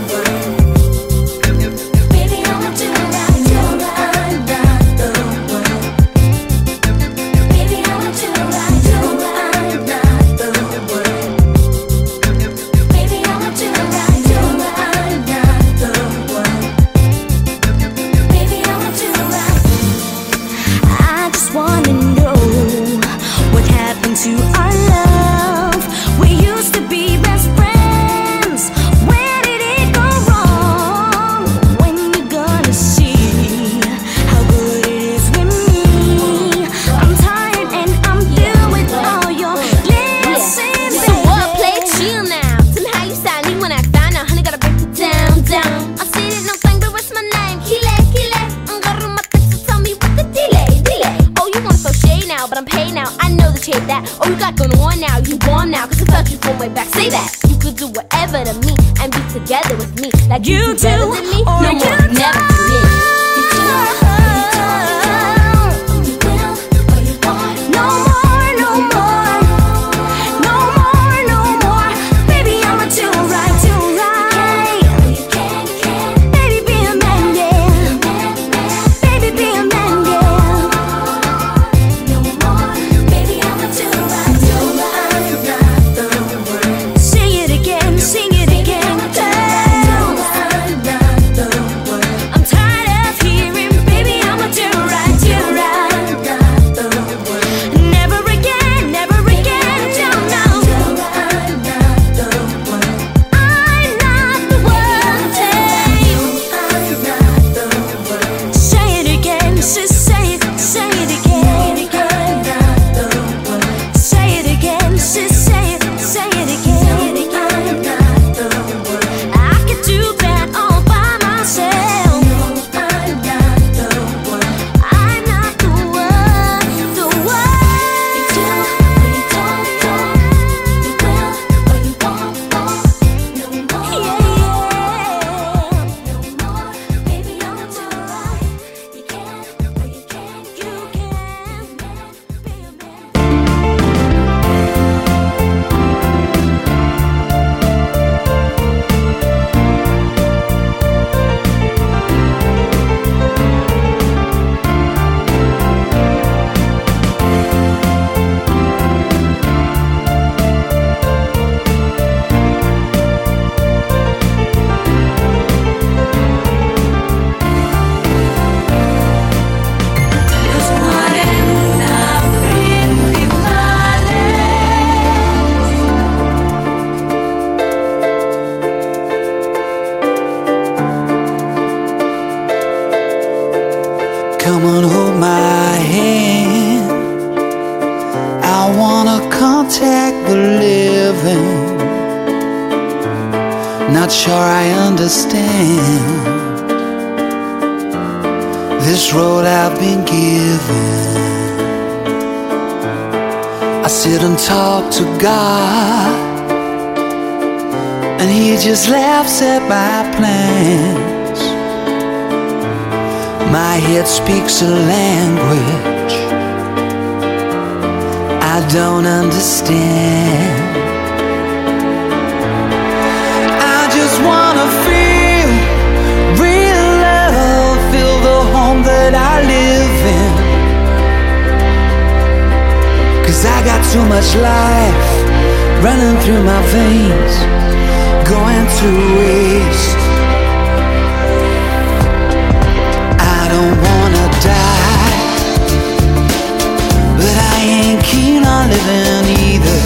Baby, I'ma do right. No, I'm not the one. Baby, I'ma do right. No, I'm not the one. Baby, I'ma do right. No, I'm not the one. Baby, I'ma do right. I just wanna know what happened to our love. We used to be best friends. Where did it go wrong? When you gonna see how good it is with me? I'm tired and I'm through with all your lessons. So what? Play chill now. Tell me how you sounding when I found out. Honey, gotta break it down, down. I said it, no thing, but what's my name? Kile, Kile. Agarro my text to tell me what the delay, delay. Oh, you wanna throw shade now, but I'm paid now. I know that you hate that. Oh, you got going on now, you gone now. Cause I thought you from way back. Say that. You could do whatever to me and be together with me. Like you, do better than me. or No you more, never to me. You do or you don't, don't. You will or you won't. No more, no more. No more, no more. Baby, I'ma do right, do right. Baby, be a man, yeah. Baby, be a man, yeah. No more, baby, I'ma do right. No, I'm not the one. Sing it again, sing it again. No, I'm not the one. I'm on, hold my hand. I wanna contact the living. Not sure I understand this road I've been given. I sit and talk to God, and He just laughs at my plans. My head speaks a language I don't understand. I just wanna feel real love, feel the home that I live in. 'Cause I got too much life running through my veins, going to waste. I don't wanna die, but I ain't keen on living either.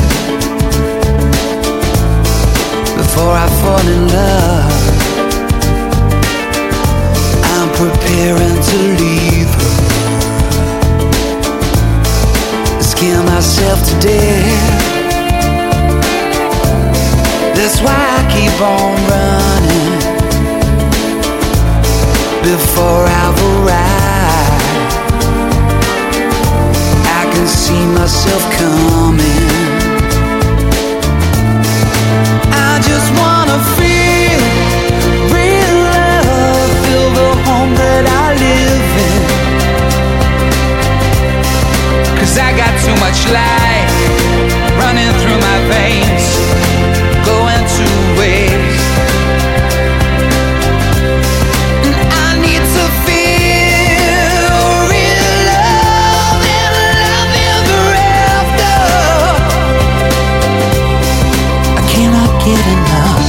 Before I fall in love, I'm preparing to leave her. Scare myself to death. That's why I keep on running. Before I've arrived, I can see myself coming. I just wanna feel real love, feel the home that I live in. 'Cause I got too much life running through my veins, going to waste. And I need to feel real love and love ever after. I cannot get enough.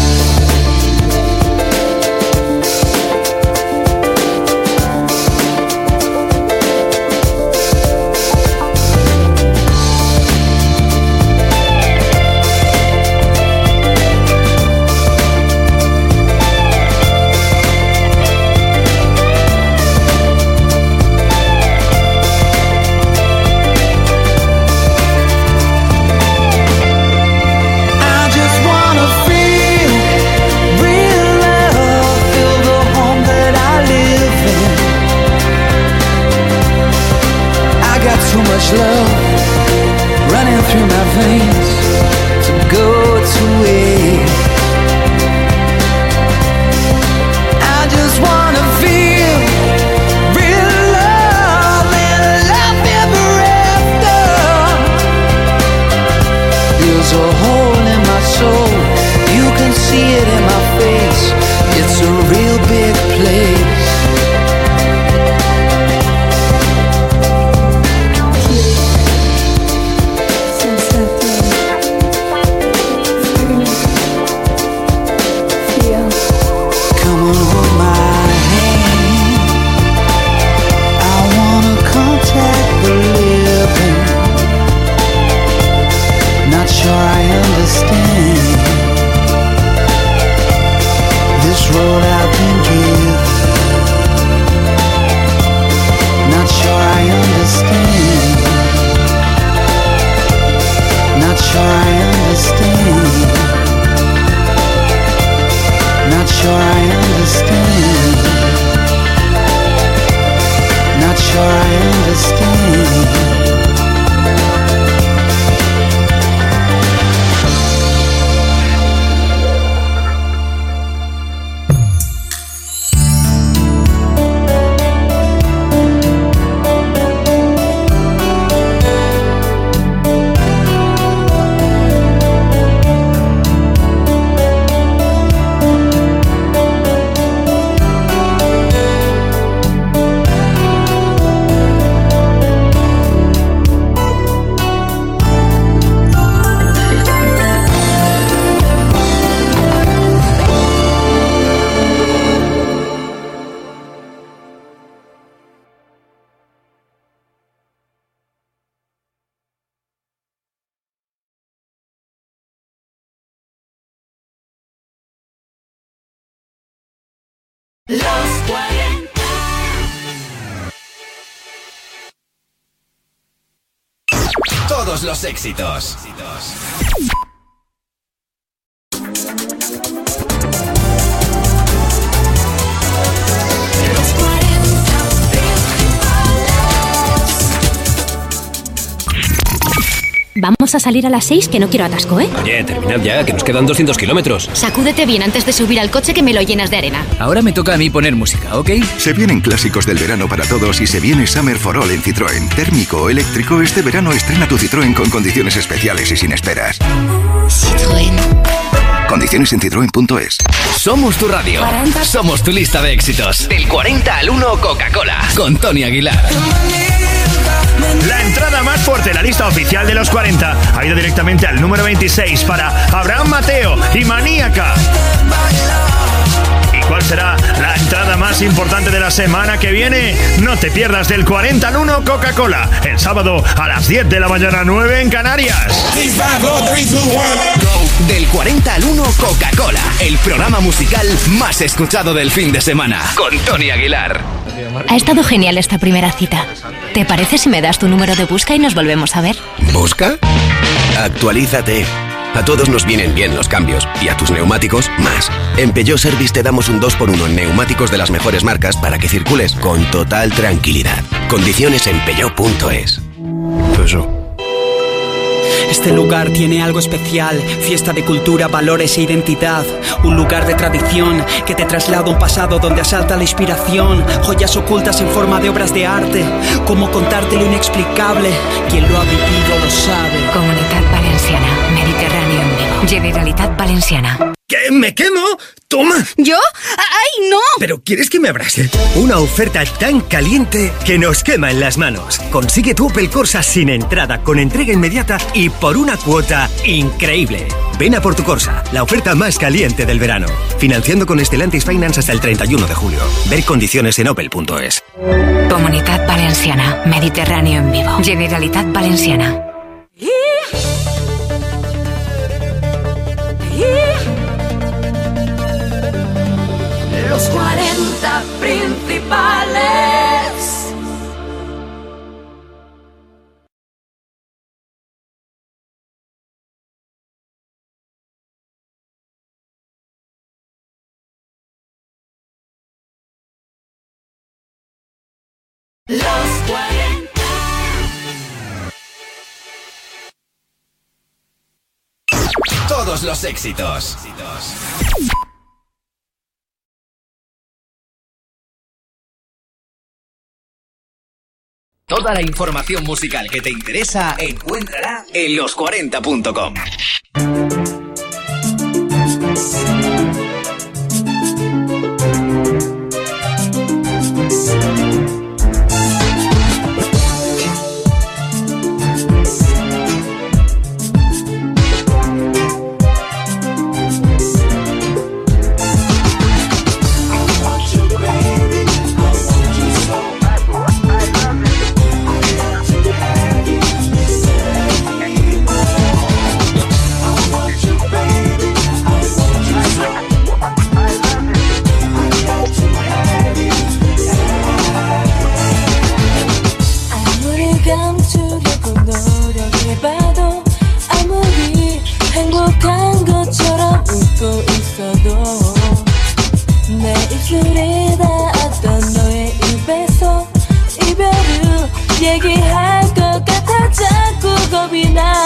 Too much love running through my veins to go to waste. I just wanna feel real love and love ever after. There's a hole in my soul, you can see it in my face. It's a real big place. Road I've been given. Not sure I understand. Not sure I understand. Not sure I understand. Not sure I understand. Los cuarenta. Todos los éxitos. Vamos a salir a las seis, que no quiero atasco, ¿eh? Oye, terminad ya, que nos quedan doscientos kilómetros. Sacúdete bien antes de subir al coche, que me lo llenas de arena. Ahora me toca a mí poner música, ¿ok? Se vienen clásicos del verano para todos y se viene Summer for All en Citroën. Térmico o eléctrico, este verano estrena tu Citroën con condiciones especiales y sin esperas. Citroën. Condiciones en citroen punto es. Somos tu radio. cuarenta. Somos tu lista de éxitos. Del cuarenta al uno, Coca-Cola. Con Tony Aguilar. La entrada más fuerte en la lista oficial de los cuarenta ha ido directamente al número veintiséis para Abraham Mateo y Maníaca. ¿Y cuál será la entrada más importante de la semana que viene? No te pierdas del cuarenta al uno Coca-Cola, el sábado a las diez de la mañana, nueve en Canarias. Del cuarenta al uno Coca-Cola, el programa musical más escuchado del fin de semana. Con Tony Aguilar. Ha estado genial esta primera cita. ¿Te parece si me das tu número de busca y nos volvemos a ver? ¿Busca? Actualízate. A todos nos vienen bien los cambios, y a tus neumáticos, más. En Peugeot Service te damos un dos por uno en neumáticos de las mejores marcas para que circules con total tranquilidad. Condiciones en peugeot punto es. Peugeot. Este lugar tiene algo especial, fiesta de cultura, valores e identidad. Un lugar de tradición que te traslada a un pasado donde asalta la inspiración. Joyas ocultas en forma de obras de arte. Cómo contarte lo inexplicable, quien lo ha vivido lo sabe. Comunitat Valenciana, Mediterráneo en vivo. Generalitat Valenciana. ¿Qué? ¿Me quemo? ¡Toma! ¿Yo? ¡Ay, no! ¿Pero quieres que me abrase? Una oferta tan caliente que nos quema en las manos. Consigue tu Opel Corsa sin entrada, con entrega inmediata y por una cuota increíble. Ven a por tu Corsa, la oferta más caliente del verano. Financiando con Stellantis Finance hasta el treinta y uno de julio. Ver condiciones en opel punto es. Comunitat Valenciana, Mediterráneo en vivo. Generalitat Valenciana. Los cuarenta principales. Los cuarenta. Todos los éxitos. Toda la información musical que te interesa, encuéntrala en los cuarenta punto com. 내 입술에 닿았던 너의 입에서 이별을 얘기할 것 같아 자꾸 겁이 나.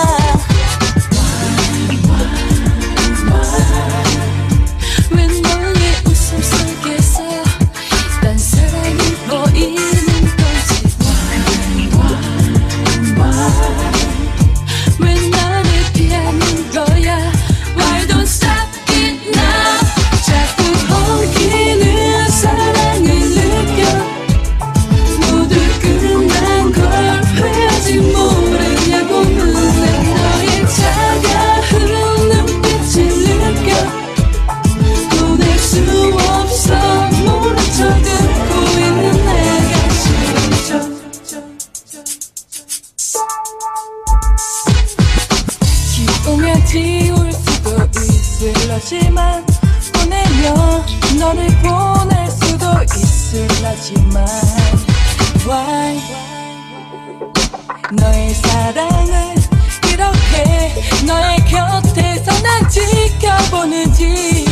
왜 너의 웃음 속에서 딴 사랑이 보이는 거지? 왜 나를 피하는 거야? Why don't stop it now? 자꾸 엉키는 사랑을 느껴. 모두 끝난 걸 왜지 모르냐고 묻는 너의 차가운 눈빛을 느껴. 보낼 수 없어 모른 척 듣고 있는 내가 싫어. 지우면 지울 수도 있을라지만 보내면 너를 보낼 수도 있을라지만 Why 너의 사랑을 해 너의 곁에서 난 지켜보는지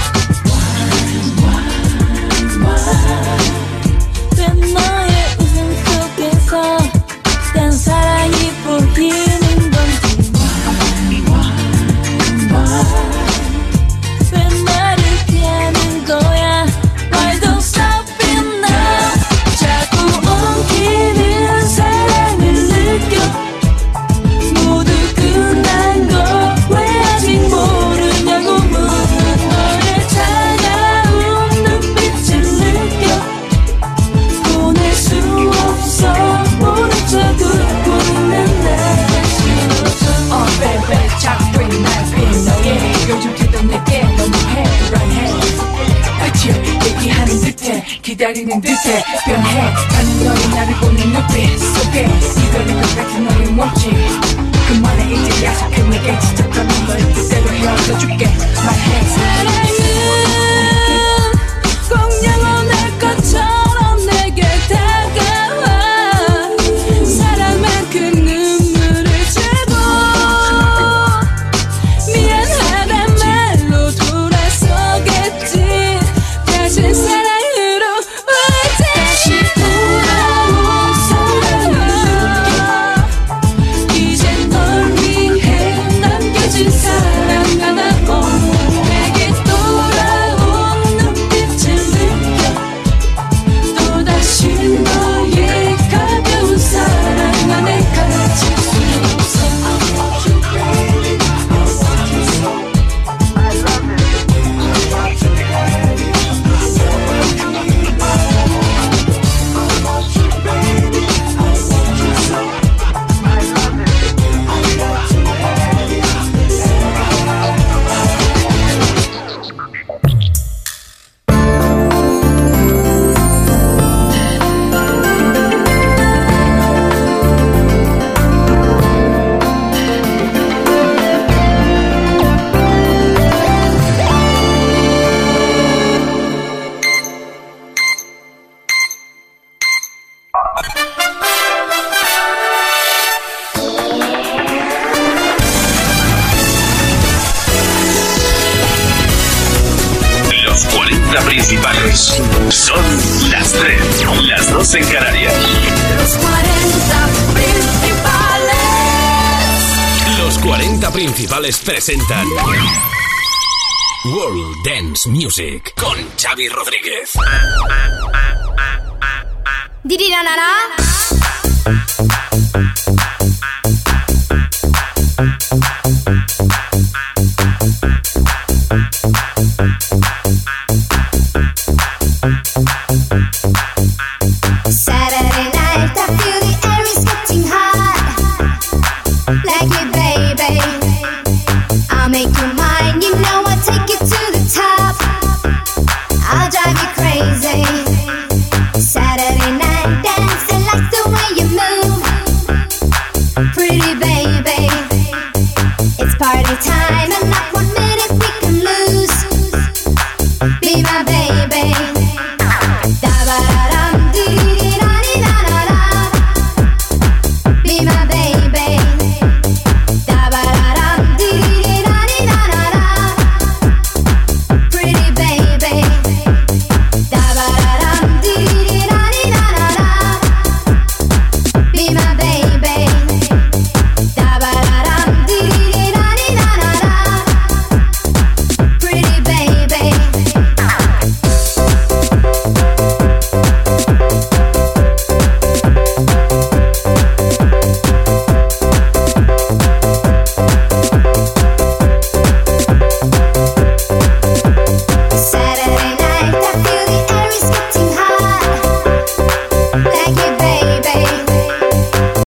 왜 너의 웃음 속에서 딴 사랑이 보이는 건지 왜 나를 피하는 거야 Why don't stop it now 자꾸 옮기는 사랑을 느껴 모두 끝난 거 왜 아직 모르냐고 묻는 너의 차가운 눈빛을 느껴 보낼 수 없어 모른 척 웃고 있는 나를 싫어져 Oh baby 자꾸 날 빈 너의 요즘 듣던 내게 너무 해로해 끝을 얘기하는 듯해 기다리는 듯해 변해 가는 너의 나를 보는 눈빛 속에 이별인 것 같은 너의 몸짓 그만해 이제 약속해 내게 지적하는 걸 그대로 헤어져줄게 말해 사랑은 꼭 영원할 것처럼 내게 다가와 사랑만큼 눈물을 주고 미안하단 말로 돌아서겠지 다시 사랑으로 울지 다시 돌아온 사랑을 느껴 이제 널 위해 남겨진 사랑 하나 없는 내게 돌아온 눈빛을 느껴 또다시 너의 가벼운 사랑 안에 갇힐 수 없어 Los cuarenta principales son las tres, las dos en Canarias. Los cuarenta principales. Los cuarenta principales presentan World Dance Music con Xavi Rodríguez. Dirirarara.